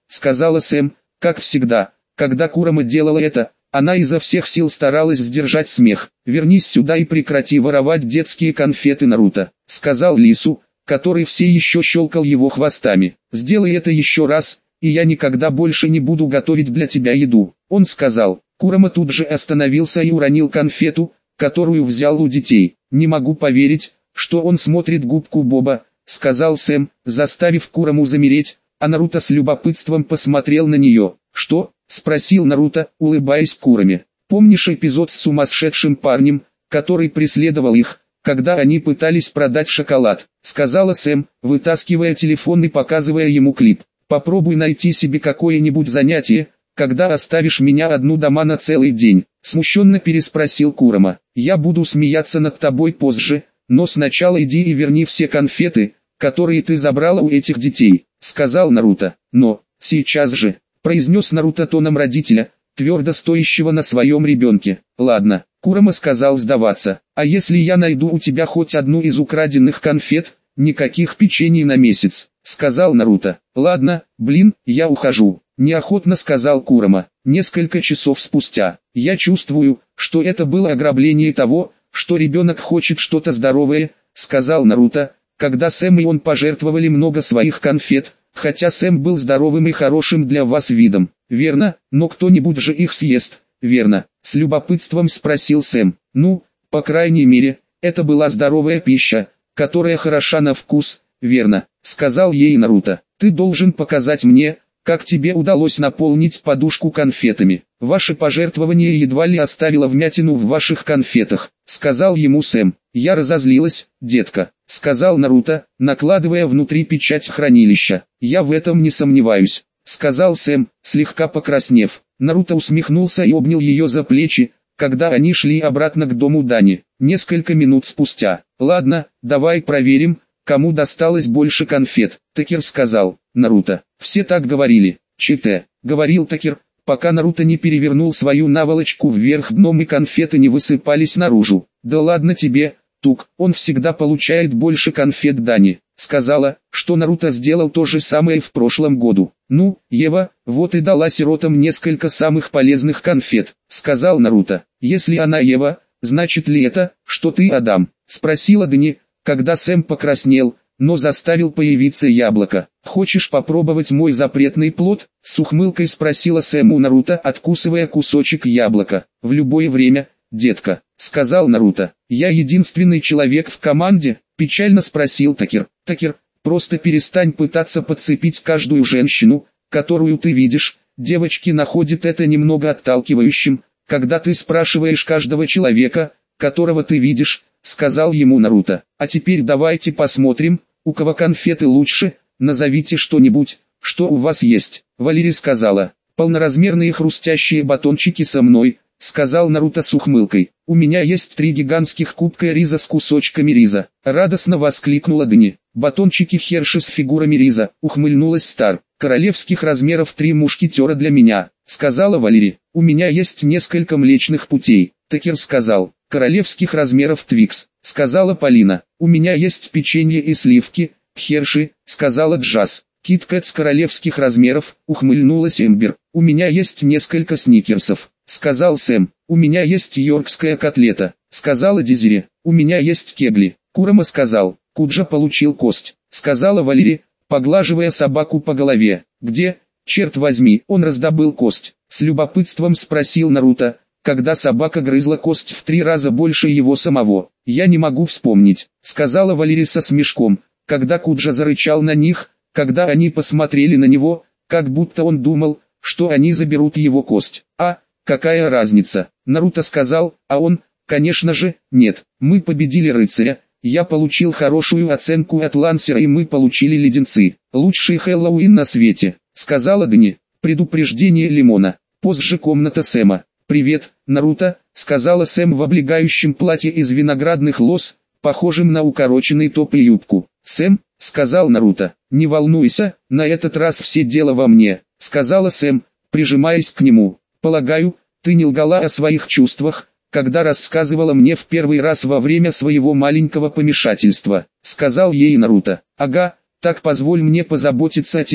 сказала Сэм, как всегда. Когда Курама делала это, она изо всех сил старалась сдержать смех. «Вернись сюда и прекрати воровать детские конфеты, Наруто», сказал лису, который все еще щелкал его хвостами. «Сделай это еще раз, и я никогда больше не буду готовить для тебя еду», он сказал. Курама тут же остановился и уронил конфету, которую взял у детей. «Не могу поверить, что он смотрит губку Боба», сказал Сэм, заставив Кураму замереть, а Наруто с любопытством посмотрел на нее. «Что?» — спросил Наруто, улыбаясь Кураме. «Помнишь эпизод с сумасшедшим парнем, который преследовал их, когда они пытались продать шоколад?» — сказала Сэм, вытаскивая телефон и показывая ему клип. «Попробуй найти себе какое-нибудь занятие, когда оставишь меня одну дома на целый день», — смущенно переспросил Курама. «Я буду смеяться над тобой позже, но сначала иди и верни все конфеты, которые ты забрала у этих детей», — сказал Наруто. «Но, сейчас же», — произнес Наруто тоном родителя, твердо стоящего на своем ребенке. «Ладно», — Курама сказал сдаваться, «а если я найду у тебя хоть одну из украденных конфет, никаких печений на месяц», — сказал Наруто. «Ладно, блин, я ухожу», — неохотно сказал Курама. Несколько часов спустя, «Я чувствую, что это было ограбление того, что ребенок хочет что-то здоровое», — сказал Наруто, когда Сэм и он пожертвовали много своих конфет, хотя Сэм был здоровым и хорошим для вас видом. «Верно, но кто-нибудь же их съест, верно?» — с любопытством спросил Сэм. «Ну, по крайней мере, это была здоровая пища, которая хороша на вкус, верно?» — сказал ей Наруто. «Ты должен показать мне, как тебе удалось наполнить подушку конфетами. Ваше пожертвование едва ли оставило вмятину в ваших конфетах», — сказал ему Сэм. «Я разозлилась, детка», — сказал Наруто, накладывая внутри печать хранилища. «Я в этом не сомневаюсь», — сказал Сэм, слегка покраснев. Наруто усмехнулся и обнял ее за плечи, когда они шли обратно к дому Дани. Несколько минут спустя. «Ладно, давай проверим, кому досталось больше конфет», — Такер сказал. Наруто. «Все так говорили». «Чите», — говорил Такер, пока Наруто не перевернул свою наволочку вверх дном и конфеты не высыпались наружу. «Да ладно тебе, Тук, он всегда получает больше конфет Дани», — сказала, что Наруто сделал то же самое в прошлом году. «Ну, Ева, вот и дала сиротам несколько самых полезных конфет», — сказал Наруто. «Если она Ева, значит ли это, что ты Адам?» — спросила Дани, когда Сэм покраснел, но заставил появиться яблоко. «Хочешь попробовать мой запретный плод?» — с ухмылкой спросила Сэм у Наруто, откусывая кусочек яблока. «В любое время, детка», — сказал Наруто. «Я единственный человек в команде?» — печально спросил Такер. «Такер, просто перестань пытаться подцепить каждую женщину, которую ты видишь. Девочки находят это немного отталкивающим, когда ты спрашиваешь каждого человека, которого ты видишь», — сказал ему Наруто. «А теперь давайте посмотрим, у кого конфеты лучше, назовите что-нибудь, что у вас есть». Валерия сказала. «Полноразмерные хрустящие батончики со мной», — сказал Наруто с ухмылкой. «У меня есть 3 гигантских кубка риза с кусочками риза», — радостно воскликнула Дани. «Батончики Херши с фигурами риза», — ухмыльнулась Стар. «Королевских размеров 3 мушкетера для меня», — сказала Валерия. «У меня есть несколько млечных путей», — Такер сказал. «Королевских размеров Твикс», — сказала Полина. «У меня есть печенье и сливки, Херши», — сказала Джаз. «Кит-кэт с королевских размеров», — ухмыльнулась Эмбер. «У меня есть несколько сникерсов», — сказал Сэм. «У меня есть йоркская котлета», — сказала Дезири. «У меня есть кегли», — Курама сказал. «Куджа получил кость», — сказала Валерия, поглаживая собаку по голове. «Где, черт возьми, он раздобыл кость?» — с любопытством спросил Наруто, когда собака грызла кость в 3 раза больше его самого. «Я не могу вспомнить», — сказала Валерия со смешком, когда Куджа зарычал на них, когда они посмотрели на него, как будто он думал, что они заберут его кость. «А, какая разница?» — Наруто сказал, а он, конечно же, «нет, мы победили рыцаря, я получил хорошую оценку от Лансера и мы получили леденцы. Лучший Хэллоуин на свете», — сказала Дани. Предупреждение Лимона. Позже комната Сэма. «Привет, Наруто», — сказала Сэм в облегающем платье из виноградных лоз, похожем на укороченный топ и юбку. «Сэм», — сказал Наруто, — «не волнуйся, на этот раз все дело во мне», — сказала Сэм, прижимаясь к нему. «Полагаю, ты не лгала о своих чувствах, когда рассказывала мне в первый раз во время своего маленького помешательства», — сказал ей Наруто. «Ага, так позволь мне позаботиться о тебе»,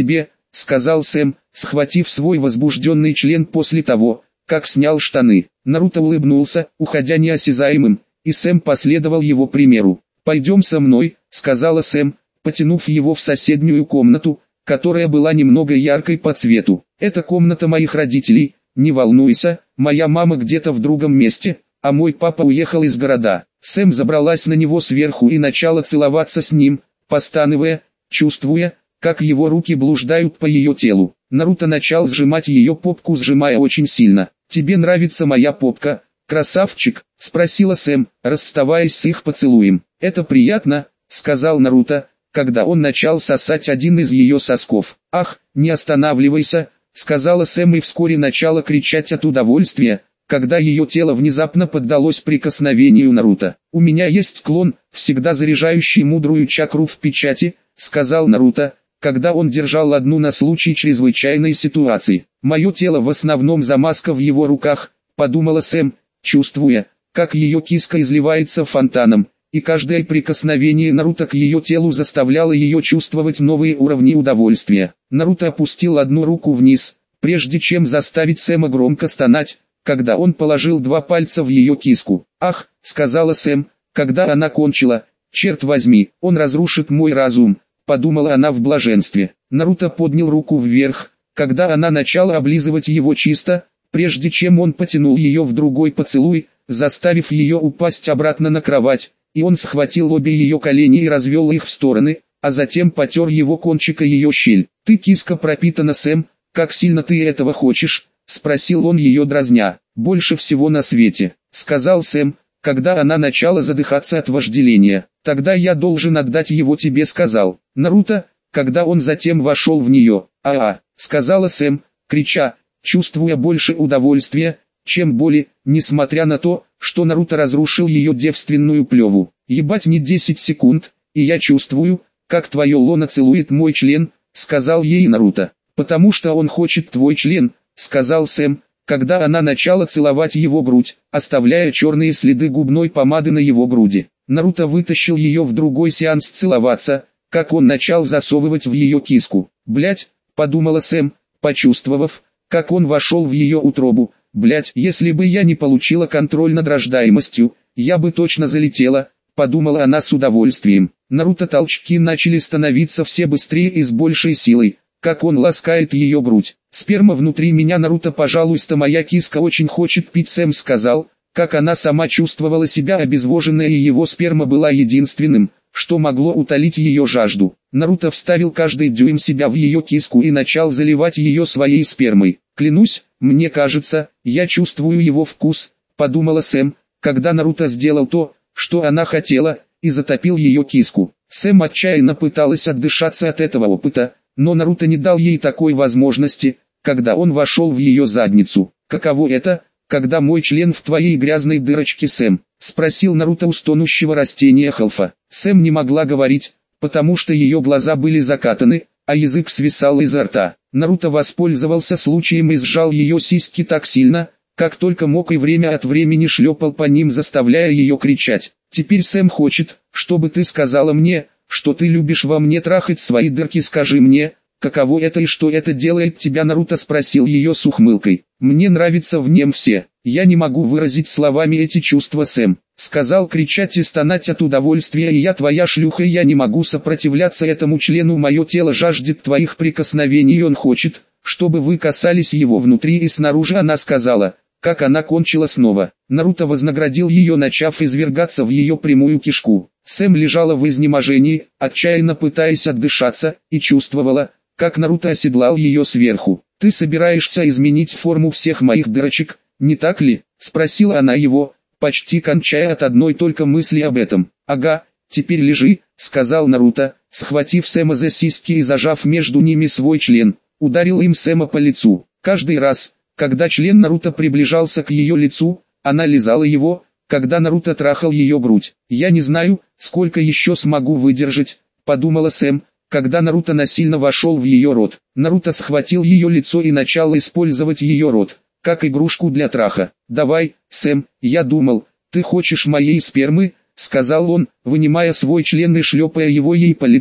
сказал Сэм, схватив свой возбужденный член после того, как снял штаны. Наруто улыбнулся, уходя неосязаемым, и Сэм последовал его примеру. «Пойдем со мной», — сказала Сэм, потянув его в соседнюю комнату, которая была немного яркой по цвету. «Это комната моих родителей, не волнуйся, моя мама где-то в другом месте, а мой папа уехал из города». Сэм забралась на него сверху и начала целоваться с ним, постановая, чувствуя, как его руки блуждают по ее телу. Наруто начал сжимать ее попку, сжимая очень сильно. «Тебе нравится моя попка, красавчик?» — спросила Сэм, расставаясь с их поцелуем. «Это приятно», — сказал Наруто, когда он начал сосать один из ее сосков. «Ах, не останавливайся», — сказала Сэм и вскоре начала кричать от удовольствия, когда ее тело внезапно поддалось прикосновению Наруто. «У меня есть клон, всегда заряжающий мудрую чакру в печати», — сказал Наруто, когда он держал одну на случай чрезвычайной ситуации. «Мое тело в основном замазка в его руках», — подумала Сэм, чувствуя, как ее киска изливается фонтаном, и каждое прикосновение Наруто к ее телу заставляло ее чувствовать новые уровни удовольствия. Наруто опустил одну руку вниз, прежде чем заставить Сэма громко стонать, когда он положил 2 пальца в ее киску. «Ах», — сказала Сэм, когда она кончила, — «черт возьми, он разрушит мой разум», — подумала она в блаженстве. Наруто поднял руку вверх, когда она начала облизывать его чисто, прежде чем он потянул ее в другой поцелуй, заставив ее упасть обратно на кровать, и он схватил обе ее колени и развел их в стороны, а затем потер его кончика ее щель. «Ты киска пропитана, Сэм, как сильно ты этого хочешь?» — спросил он ее дразня. «Больше всего на свете», — сказал Сэм, когда она начала задыхаться от вожделения. «Тогда я должен отдать его тебе», — сказал Наруто, когда он затем вошел в нее. Сказала Сэм, крича, чувствуя больше удовольствия, чем боли, несмотря на то, что Наруто разрушил ее девственную плеву. «Ебать, не 10 секунд, и я чувствую, как твое лоно целует мой член», — сказал ей Наруто. «Потому что он хочет твой член», — сказал Сэм, когда она начала целовать его грудь, оставляя черные следы губной помады на его груди. Наруто вытащил ее в другой сеанс целоваться, как он начал засовывать в ее киску. «Блять», — подумала Сэм, почувствовав, как он вошел в ее утробу. «Блять, если бы я не получила контроль над рождаемостью, я бы точно залетела», — подумала она с удовольствием. Наруто толчки начали становиться все быстрее и с большей силой, как он ласкает ее грудь. «Сперма внутри меня, Наруто, пожалуйста, моя киска очень хочет пить», — Сэм сказал, как она сама чувствовала себя обезвоженная, и его сперма была единственным, что могло утолить ее жажду. Наруто вставил каждый дюйм себя в ее киску и начал заливать ее своей спермой. «Клянусь, мне кажется, я чувствую его вкус», — подумала Сэм, когда Наруто сделал то, что она хотела, и затопил ее киску. Сэм отчаянно пыталась отдышаться от этого опыта, но Наруто не дал ей такой возможности, когда он вошел в ее задницу. «Каково это, когда мой член в твоей грязной дырочке, Сэм?» — спросил Наруто у стонущего растения Халфа. Сэм не могла говорить, потому что ее глаза были закатаны, а язык свисал изо рта. Наруто воспользовался случаем и сжал ее сиськи так сильно, как только мог, и время от времени шлепал по ним, заставляя ее кричать. «Теперь Сэм хочет, чтобы ты сказала мне, что ты любишь во мне трахать свои дырки. Скажи мне, каково это и что это делает тебя?» Наруто спросил ее с ухмылкой. «Мне нравится в нем все. Я не могу выразить словами эти чувства, Сэм. Сказал кричать и стонать от удовольствия, и я твоя шлюха, и я не могу сопротивляться этому члену. Мое тело жаждет твоих прикосновений, и он хочет, чтобы вы касались его внутри и снаружи», она сказала, как она кончила снова. Наруто вознаградил ее, начав извергаться в ее прямую кишку. Сэм лежала в изнеможении, отчаянно пытаясь отдышаться, и чувствовала, как Наруто оседлал ее сверху. «Ты собираешься изменить форму всех моих дырочек, не так ли?» — спросила она его, почти кончая от одной только мысли об этом. «Ага, теперь лежи», — сказал Наруто, схватив Сэма за сиськи и зажав между ними свой член, ударил им Сэма по лицу. Каждый раз, когда член Наруто приближался к ее лицу, она лизала его, когда Наруто трахал ее грудь. «Я не знаю, сколько еще смогу выдержать», — подумала Сэм, когда Наруто насильно вошел в ее рот. Наруто схватил ее лицо и начал использовать ее рот, как игрушку для траха. «Давай, Сэм, я думал, ты хочешь моей спермы», — сказал он, вынимая свой член и шлепая его ей по лицу,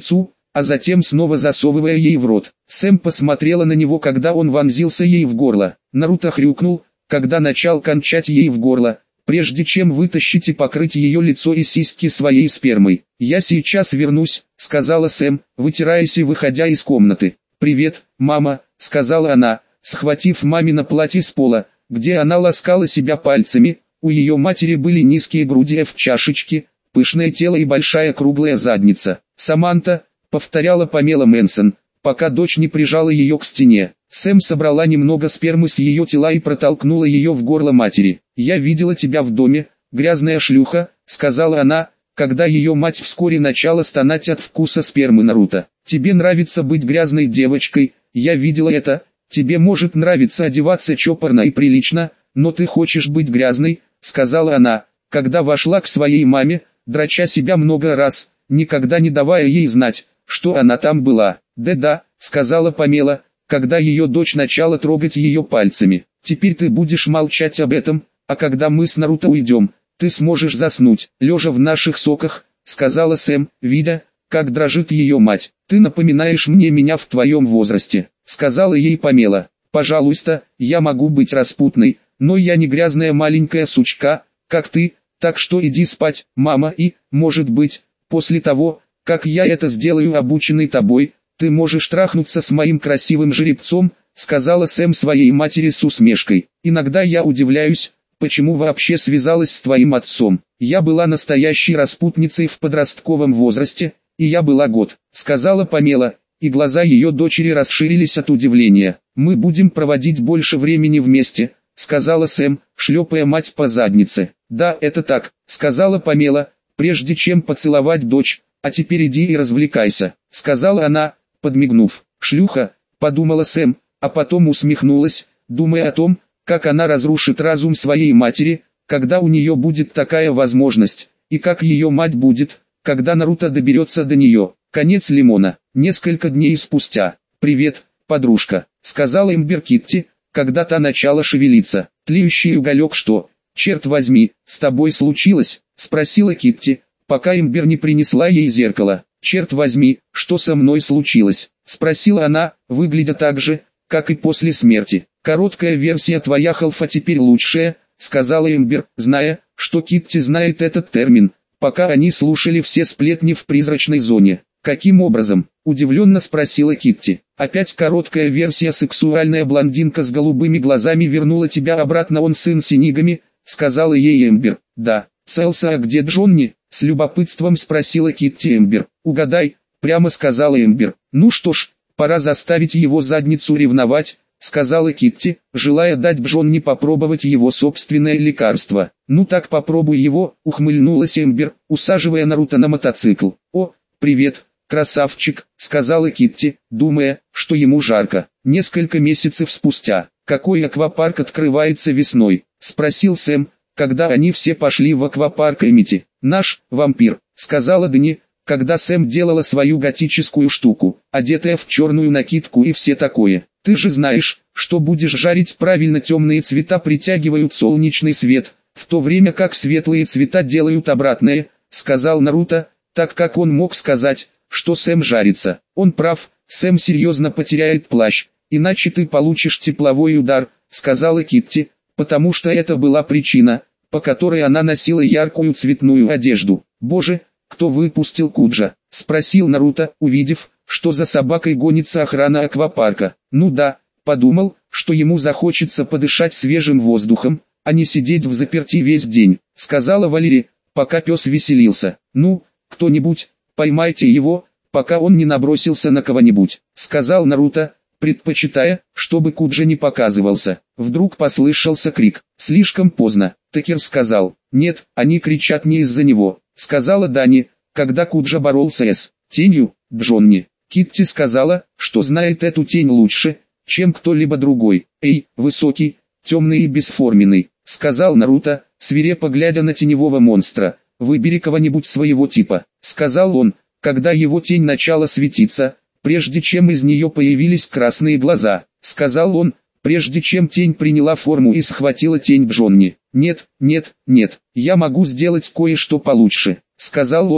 а затем снова засовывая ей в рот. Сэм посмотрела на него, когда он вонзился ей в горло. Наруто хрюкнул, когда начал кончать ей в горло, прежде чем вытащить и покрыть ее лицо и сиськи своей спермой. «Я сейчас вернусь», — сказала Сэм, вытираясь и выходя из комнаты. «Привет, мама», — сказала она, схватив мамино платье с пола, где она ласкала себя пальцами. У ее матери были низкие груди в чашечке, пышное тело и большая круглая задница. «Саманта», — повторяла Памела Мэнсон, пока дочь не прижала ее к стене. Сэм собрала немного спермы с ее тела и протолкнула ее в горло матери. «Я видела тебя в доме, грязная шлюха», — сказала она, когда ее мать вскоре начала стонать от вкуса спермы Наруто. «Тебе нравится быть грязной девочкой, я видела это, тебе может нравиться одеваться чопорно и прилично, но ты хочешь быть грязной», — сказала она, когда вошла к своей маме, дроча себя много раз, никогда не давая ей знать, что она там была. «Да-да», — сказала Памела, когда ее дочь начала трогать ее пальцами. «Теперь ты будешь молчать об этом, а когда мы с Наруто уйдем, ты сможешь заснуть, лежа в наших соках», — сказала Сэм, видя, как дрожит ее мать. «Ты напоминаешь мне меня в твоем возрасте», — сказала ей Памела. «Пожалуйста, я могу быть распутной, но я не грязная маленькая сучка, как ты, так что иди спать, мама, и, может быть, после того, как я это сделаю обученный тобой, ты можешь трахнуться с моим красивым жеребцом», — сказала Сэм своей матери с усмешкой. «Иногда я удивляюсь, почему вообще связалась с твоим отцом. Я была настоящей распутницей в подростковом возрасте, и я была год», — сказала Памела, и глаза ее дочери расширились от удивления. «Мы будем проводить больше времени вместе», — сказала Сэм, шлепая мать по заднице. «Да, это так», — сказала Памела, прежде чем поцеловать дочь. «А теперь иди и развлекайся», — сказала она, подмигнув. «Шлюха», — подумала Сэм, а потом усмехнулась, думая о том, как она разрушит разум своей матери, когда у нее будет такая возможность, и как ее мать будет, когда Наруто доберется до нее. Конец лимона. Несколько дней спустя. «Привет, подружка», — сказала Эмбер Китти, когда та начала шевелиться. «Тлеющий уголек, что, черт возьми, с тобой случилось?» — спросила Китти, пока Эмбер не принесла ей зеркало. «Черт возьми, что со мной случилось?» — спросила она, выглядя так же, как и после смерти. «Короткая версия твоя халфа теперь лучшая», — сказала Эмбер, зная, что Китти знает этот термин, пока они слушали все сплетни в призрачной зоне. «Каким образом?» — удивленно спросила Китти. «Опять короткая версия, сексуальная блондинка с голубыми глазами вернула тебя обратно, он сын Синигами», — сказала ей Эмбер. «Да». «Целса, а где Джонни?» — с любопытством спросила Китти Эмбер. «Угадай», — прямо сказала Эмбер. «Ну что ж, пора заставить его задницу ревновать», — сказала Китти, желая дать Джонни попробовать его собственное лекарство. «Ну так попробуй его», — ухмыльнулась Эмбер, усаживая Наруто на мотоцикл. «О, привет, красавчик», — сказала Китти, думая, что ему жарко. Несколько месяцев спустя. «Какой аквапарк открывается весной?» — спросил Сэм, когда они все пошли в аквапарк Эмити. «Наш, вампир», — сказала Дни, когда Сэм делала свою готическую штуку, одетая в черную накидку и все такое. «Ты же знаешь, что будешь жарить правильно, темные цвета притягивают солнечный свет, в то время как светлые цвета делают обратное», — сказал Наруто, так как он мог сказать, что Сэм жарится. «Он прав, Сэм серьезно потеряет плащ, иначе ты получишь тепловой удар», — сказала Китти, потому что это была причина, по которой она носила яркую цветную одежду. «Боже, кто выпустил Куджа?» — спросил Наруто, увидев, что за собакой гонится охрана аквапарка. «Ну да, подумал, что ему захочется подышать свежим воздухом, а не сидеть взаперти весь день», — сказала Валери, пока пес веселился. «Ну, кто-нибудь, поймайте его, пока он не набросился на кого-нибудь», — сказал Наруто, предпочитая, чтобы Куджа не показывался. Вдруг послышался крик. «Слишком поздно», — Такер сказал. «Нет, они кричат не из-за него», — сказала Дани, когда Куджа боролся с тенью, Джонни. Китти сказала, что знает эту тень лучше, чем кто-либо другой. «Эй, высокий, темный и бесформенный», — сказал Наруто, свирепо глядя на теневого монстра. «Выбери кого-нибудь своего типа», — сказал он, когда его тень начала светиться, прежде чем из нее появились красные глаза, — сказал он, прежде чем тень приняла форму и схватила тень Джонни. «Нет, нет, нет, я могу сделать кое-что получше», — сказал он,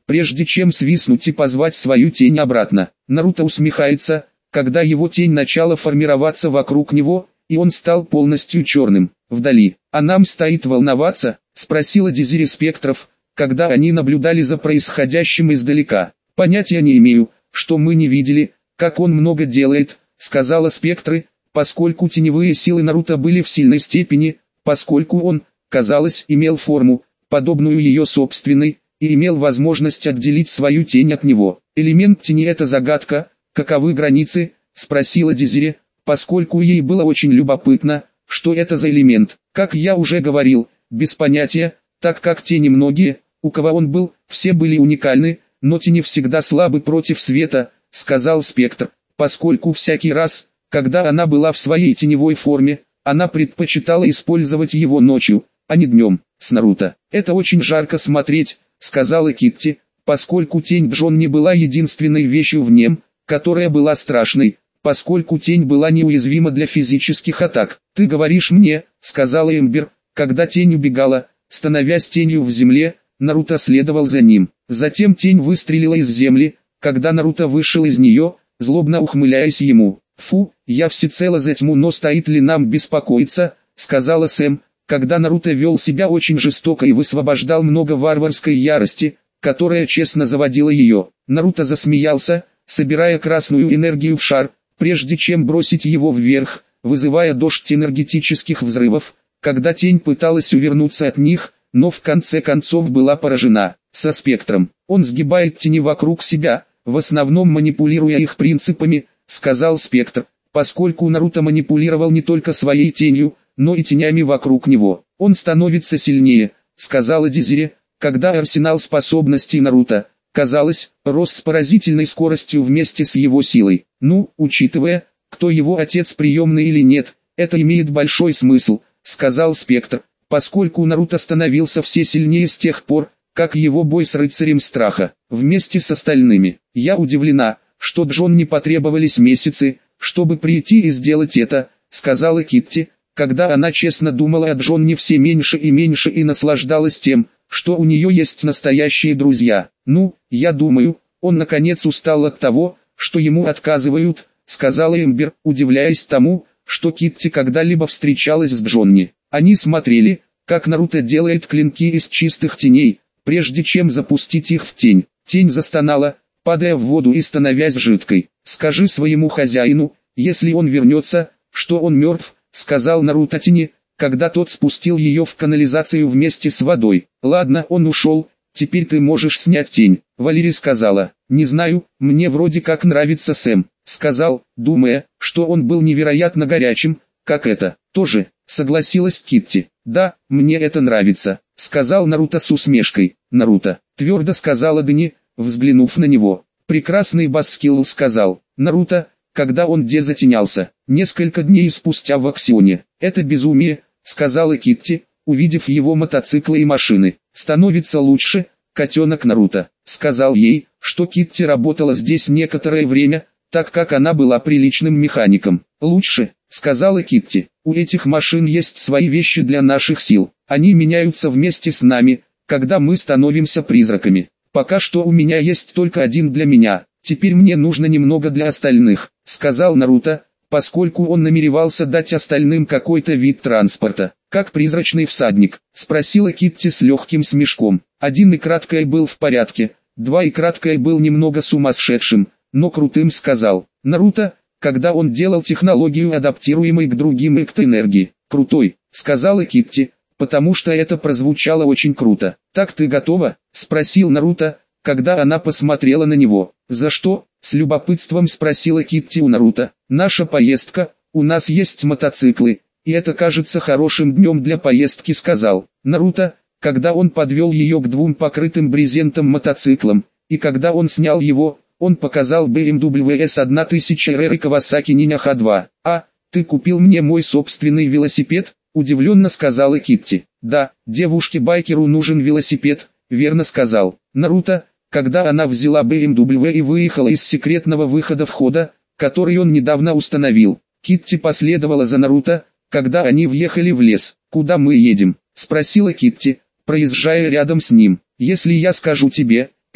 прежде чем свистнуть и позвать свою тень обратно. Наруто усмехается, когда его тень начала формироваться вокруг него, и он стал полностью черным. Вдали. «А нам стоит волноваться?» — спросила Дезири Спектров, когда они наблюдали за происходящим издалека. «Понятия не имею, что мы не видели, как он много делает», — сказала Спектры, поскольку теневые силы Наруто были в сильной степени, поскольку он, казалось, имел форму, подобную ее собственной, и имел возможность отделить свою тень от него. «Элемент тени — это загадка, каковы границы?» — спросила Дезири, поскольку ей было очень любопытно, что это за элемент. «Как я уже говорил, без понятия, так как тени многие, у кого он был, все были уникальны, но тени всегда слабы против света», — сказал Спектр, поскольку всякий раз, когда она была в своей теневой форме, она предпочитала использовать его ночью, а не днем. С Наруто «это очень жарко смотреть», — сказала Китти, поскольку тень Джон не была единственной вещью в нем, которая была страшной, поскольку тень была неуязвима для физических атак. «Ты говоришь мне», — сказала Эмбер, когда тень убегала, становясь тенью в земле, Наруто следовал за ним. Затем тень выстрелила из земли, когда Наруто вышел из нее, злобно ухмыляясь ему. «Фу, я всецело за тьму, но стоит ли нам беспокоиться?» — сказала Сэм, когда Наруто вел себя очень жестоко и высвобождал много варварской ярости, которая честно заводила ее. Наруто засмеялся, собирая красную энергию в шар, прежде чем бросить его вверх, вызывая дождь энергетических взрывов, когда тень пыталась увернуться от них, но в конце концов была поражена. Со Спектром он сгибает тени вокруг себя, в основном манипулируя их принципами, сказал Спектр, поскольку Наруто манипулировал не только своей тенью, но и тенями вокруг него. «Он становится сильнее», — сказала Дезири, когда арсенал способностей Наруто, казалось, рос с поразительной скоростью вместе с его силой. «Ну, учитывая, кто его отец приемный или нет, это имеет большой смысл», — сказал Спектр, поскольку Наруто становился все сильнее с тех пор, как его бой с рыцарем страха, вместе с остальными. «Я удивлена, что Джон не потребовались месяцы, чтобы прийти и сделать это», — сказала Китти, когда она честно думала о Джонне все меньше и наслаждалась тем, что у нее есть настоящие друзья. «Ну, я думаю, он наконец устал от того, что ему отказывают», — сказала Эмбер, удивляясь тому, что Китти когда-либо встречалась с Джонни. Они смотрели, как Наруто делает клинки из чистых теней, прежде чем запустить их в тень. Тень застонала, падая в воду и становясь жидкой. «Скажи своему хозяину, если он вернется, что он мертв», — сказал Наруто тени, когда тот спустил ее в канализацию вместе с водой. «Ладно, он ушел, теперь ты можешь снять тень», — Валери сказала. «Не знаю, мне вроде как нравится Сэм», — сказал, думая, что он был невероятно горячим, как это. «Тоже», — согласилась Китти. «Да, мне это нравится», — сказал Наруто с усмешкой. «Наруто», — твердо сказала Дани, взглянув на него. «Прекрасный баскилл», — сказал Наруто, когда он дезатенялся. Несколько дней спустя в Аксионе. «Это безумие», — сказала Китти, увидев его мотоциклы и машины. «Становится лучше, котенок Наруто», — сказал ей, что Китти работала здесь некоторое время, так как она была приличным механиком. «Лучше», — сказала Китти, — «у этих машин есть свои вещи для наших сил. Они меняются вместе с нами, когда мы становимся призраками. Пока что у меня есть только один для меня, теперь мне нужно немного для остальных», — сказал Наруто, поскольку он намеревался дать остальным какой-то вид транспорта. «Как призрачный всадник?» — спросила Китти с легким смешком. «Один и краткое был в порядке, два и краткое был немного сумасшедшим, но крутым», — сказал Наруто, когда он делал технологию, адаптируемой к другим электроэнергии. «Крутой», — сказала Китти, потому что это прозвучало очень круто. «Так ты готова?» — спросил Наруто, когда она посмотрела на него. «За что?» — с любопытством спросила Китти у Наруто. «Наша поездка, у нас есть мотоциклы, и это кажется хорошим днем для поездки», — сказал Наруто, когда он подвел ее к двум покрытым брезентом мотоциклам, и когда он снял его, он показал BMW S1000 RR и Kawasaki Ninja H2. «А, ты купил мне мой собственный велосипед?» — удивленно сказала Китти. «Да, девушке-байкеру нужен велосипед», — верно сказал Наруто, когда она взяла BMW и выехала из секретного выхода входа, который он недавно установил. Китти последовала за Наруто, когда они въехали в лес. «Куда мы едем?» — спросила Китти, проезжая рядом с ним. «Если я скажу тебе,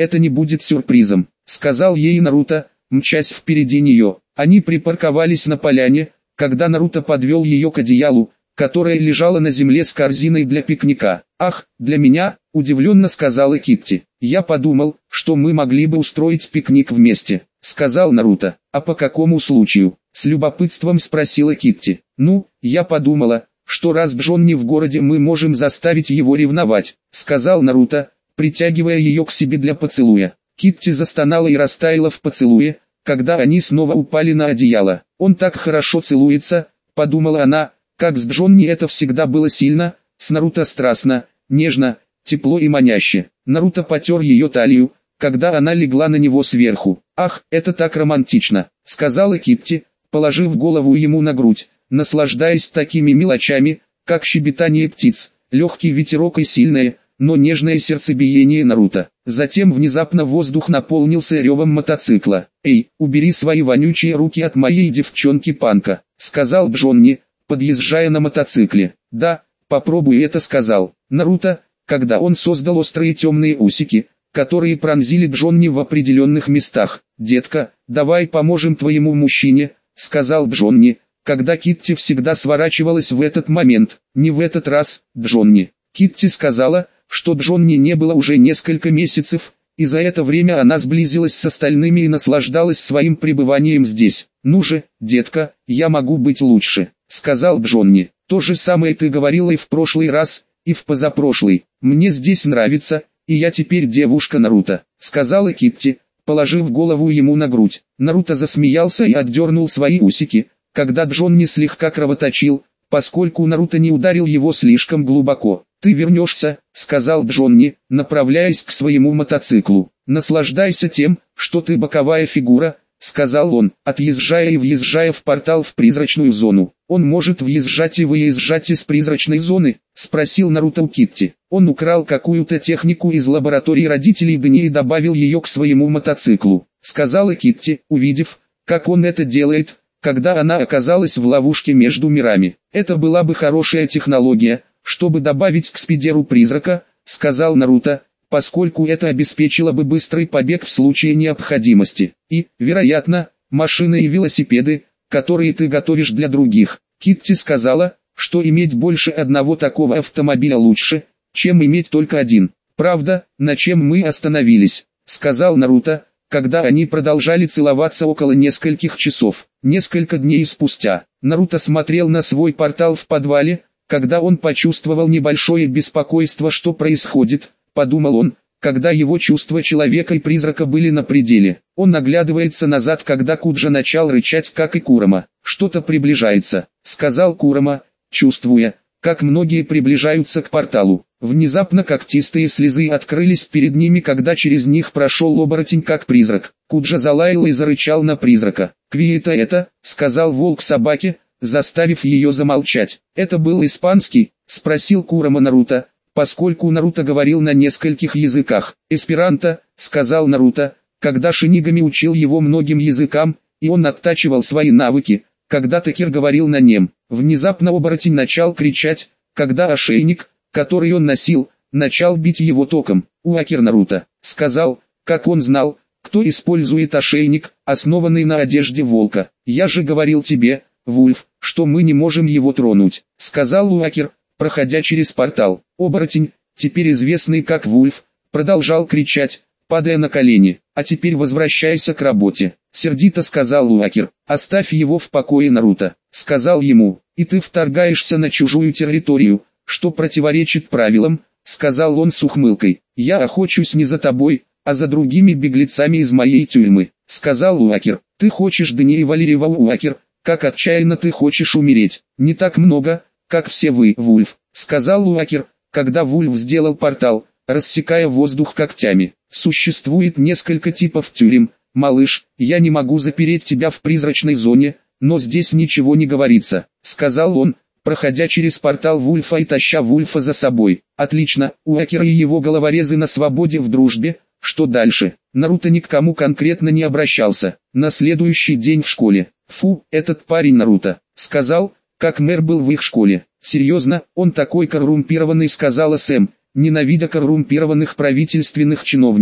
это не будет сюрпризом», — сказал ей Наруто, мчась впереди нее. Они припарковались на поляне, когда Наруто подвел ее к одеялу, которое лежало на земле с корзиной для пикника. «Ах, для меня?» – удивленно сказала Китти. «Я подумал, что мы могли бы устроить пикник вместе», – сказал Наруто. «А по какому случаю?» – с любопытством спросила Китти. «Ну, я подумала, что раз Джон не в городе, мы можем заставить его ревновать», – сказал Наруто, притягивая ее к себе для поцелуя. Китти застонала и растаяла в поцелуе, когда они снова упали на одеяло. «Он так хорошо целуется», – подумала она, – «как с Джонни это всегда было сильно, с Наруто страстно, нежно, тепло и маняще». Наруто потер ее талию, когда она легла на него сверху. «Ах, это так романтично», — сказала Китти, положив голову ему на грудь, наслаждаясь такими мелочами, как щебетание птиц, легкий ветерок и сильное, но нежное сердцебиение Наруто. Затем внезапно воздух наполнился ревом мотоцикла. «Эй, убери свои вонючие руки от моей девчонки-панка», — сказал Джонни, подъезжая на мотоцикле. «Да, попробуй это», — сказал Наруто, когда он создал острые темные усики, которые пронзили Джонни в определенных местах. «Детка, давай поможем твоему мужчине», — сказал Джонни, когда Китти всегда сворачивалась в этот момент. «Не в этот раз, Джонни». Китти сказала, что Джонни не было уже несколько месяцев, и за это время она сблизилась с остальными и наслаждалась своим пребыванием здесь. «Ну же, детка, я могу быть лучше», — сказал Джонни. «То же самое ты говорила и в прошлый раз, и в позапрошлый. Мне здесь нравится, и я теперь девушка Наруто», — сказала Китти, положив голову ему на грудь. Наруто засмеялся и отдернул свои усики, когда Джонни слегка кровоточил, поскольку Наруто не ударил его слишком глубоко. «Ты вернешься», — сказал Джонни, направляясь к своему мотоциклу. «Наслаждайся тем, что ты боковая фигура», — сказал он, отъезжая и въезжая в портал в призрачную зону. «Он может въезжать и выезжать из призрачной зоны?» — спросил Наруто у Китти. Он украл какую-то технику из лаборатории родителей Дани и добавил ее к своему мотоциклу, — сказала Китти, увидев, как он это делает, когда она оказалась в ловушке между мирами. «Это была бы хорошая технология, чтобы добавить к спидеру призрака», — сказал Наруто, поскольку это обеспечило бы быстрый побег в случае необходимости. «И, вероятно, машины и велосипеды, которые ты готовишь для других». Китти сказала, что иметь больше одного такого автомобиля лучше, чем иметь только один. «Правда, на чем мы остановились», — сказал Наруто, когда они продолжали целоваться около нескольких часов. Несколько дней спустя, Наруто смотрел на свой портал в подвале, когда он почувствовал небольшое беспокойство, что происходит, подумал он, когда его чувства человека и призрака были на пределе. Он наглядывается назад, когда Куджа начал рычать, как и Курама. «Что-то приближается», — сказал Курама, чувствуя, как многие приближаются к порталу. Внезапно когтистые слезы открылись перед ними, когда через них прошел оборотень как призрак. Куджа залаял и зарычал на призрака. «Кви это», — сказал волк собаке, заставив ее замолчать. «Это был испанский?» — спросил Курама Наруто, поскольку Наруто говорил на нескольких языках. «Эсперанто», — сказал Наруто, когда Шинигами учил его многим языкам, и он оттачивал свои навыки, когда Такер говорил на нем. Внезапно оборотень начал кричать, когда ошейник, который он носил, начал бить его током. Уакер Наруто сказал, как он знал, кто использует ошейник, основанный на одежде волка. «Я же говорил тебе, Вульф, что мы не можем его тронуть», — сказал Уакер, проходя через портал. Оборотень, теперь известный как Вульф, продолжал кричать, падая на колени. «А теперь возвращайся к работе», — сердито сказал Уакер. «Оставь его в покое, Наруто», — сказал ему. «И ты вторгаешься на чужую территорию, что противоречит правилам», — сказал он с ухмылкой. «Я охочусь не за тобой, а за другими беглецами из моей тюрьмы», — сказал Уакер. «Ты хочешь Дани и Валериева, Уакер, как отчаянно ты хочешь умереть». «Не так много, как все вы, Вульф», — сказал Уакер, когда Вульф сделал портал, рассекая воздух когтями. «Существует несколько типов тюрем, малыш, я не могу запереть тебя в призрачной зоне, но здесь ничего не говорится», — сказал он, проходя через портал Вульфа и таща Вульфа за собой. «Отлично, Уакер и его головорезы на свободе в дружбе, что дальше?» Наруто ни к кому конкретно не обращался. На следующий день в школе. «Фу, этот парень Наруто», — сказал, как мэр был в их школе. «Серьезно, он такой коррумпированный», — сказала Сэм, ненавидя коррумпированных правительственных чиновников.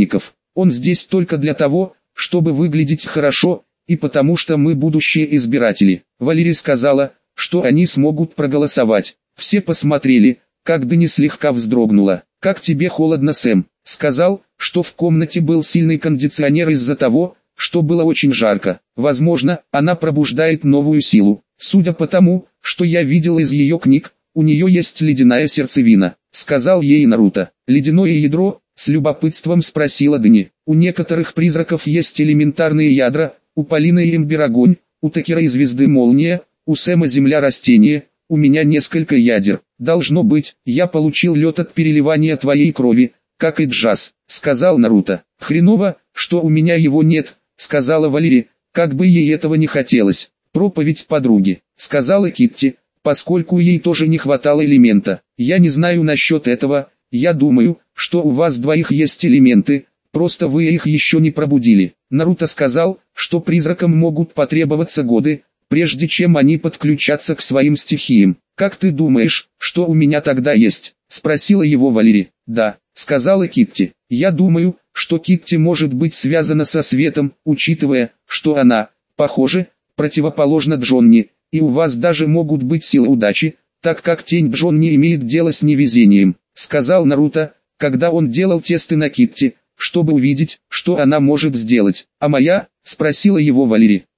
Он здесь только для того, чтобы выглядеть хорошо, и потому что мы будущие избиратели. Валерия сказала, что они смогут проголосовать. Все посмотрели, как Дани слегка вздрогнула. «Как тебе холодно, Сэм?» Сказал, что в комнате был сильный кондиционер из-за того, что было очень жарко. Возможно, она пробуждает новую силу. Судя по тому, что я видел из ее книг, у нее есть ледяная сердцевина, сказал ей Наруто. Ледяное ядро? С любопытством спросила Дани. У некоторых призраков есть элементарные ядра, у Полины и Эмбер огонь, у Такера и Звезды молния, у Сэма земля растение, у меня несколько ядер. Должно быть, я получил лед от переливания твоей крови, как и Джаз, сказал Наруто. Хреново, что у меня его нет, сказала Валерия, как бы ей этого не хотелось. Проповедь подруги, сказала Китти, поскольку ей тоже не хватало элемента. Я не знаю насчет этого, я думаю, что у вас двоих есть элементы, просто вы их еще не пробудили. Наруто сказал, что призракам могут потребоваться годы, прежде чем они подключатся к своим стихиям. «Как ты думаешь, что у меня тогда есть?» – спросила его Валерия. «Да», – сказала Китти. «Я думаю, что Китти может быть связана со светом, учитывая, что она, похоже, противоположна Джонни, и у вас даже могут быть силы удачи, так как тень Джонни имеет дело с невезением», – сказал Наруто, когда он делал тесты на Китти, чтобы увидеть, что она может сделать. «А моя?» – спросила его Валерия.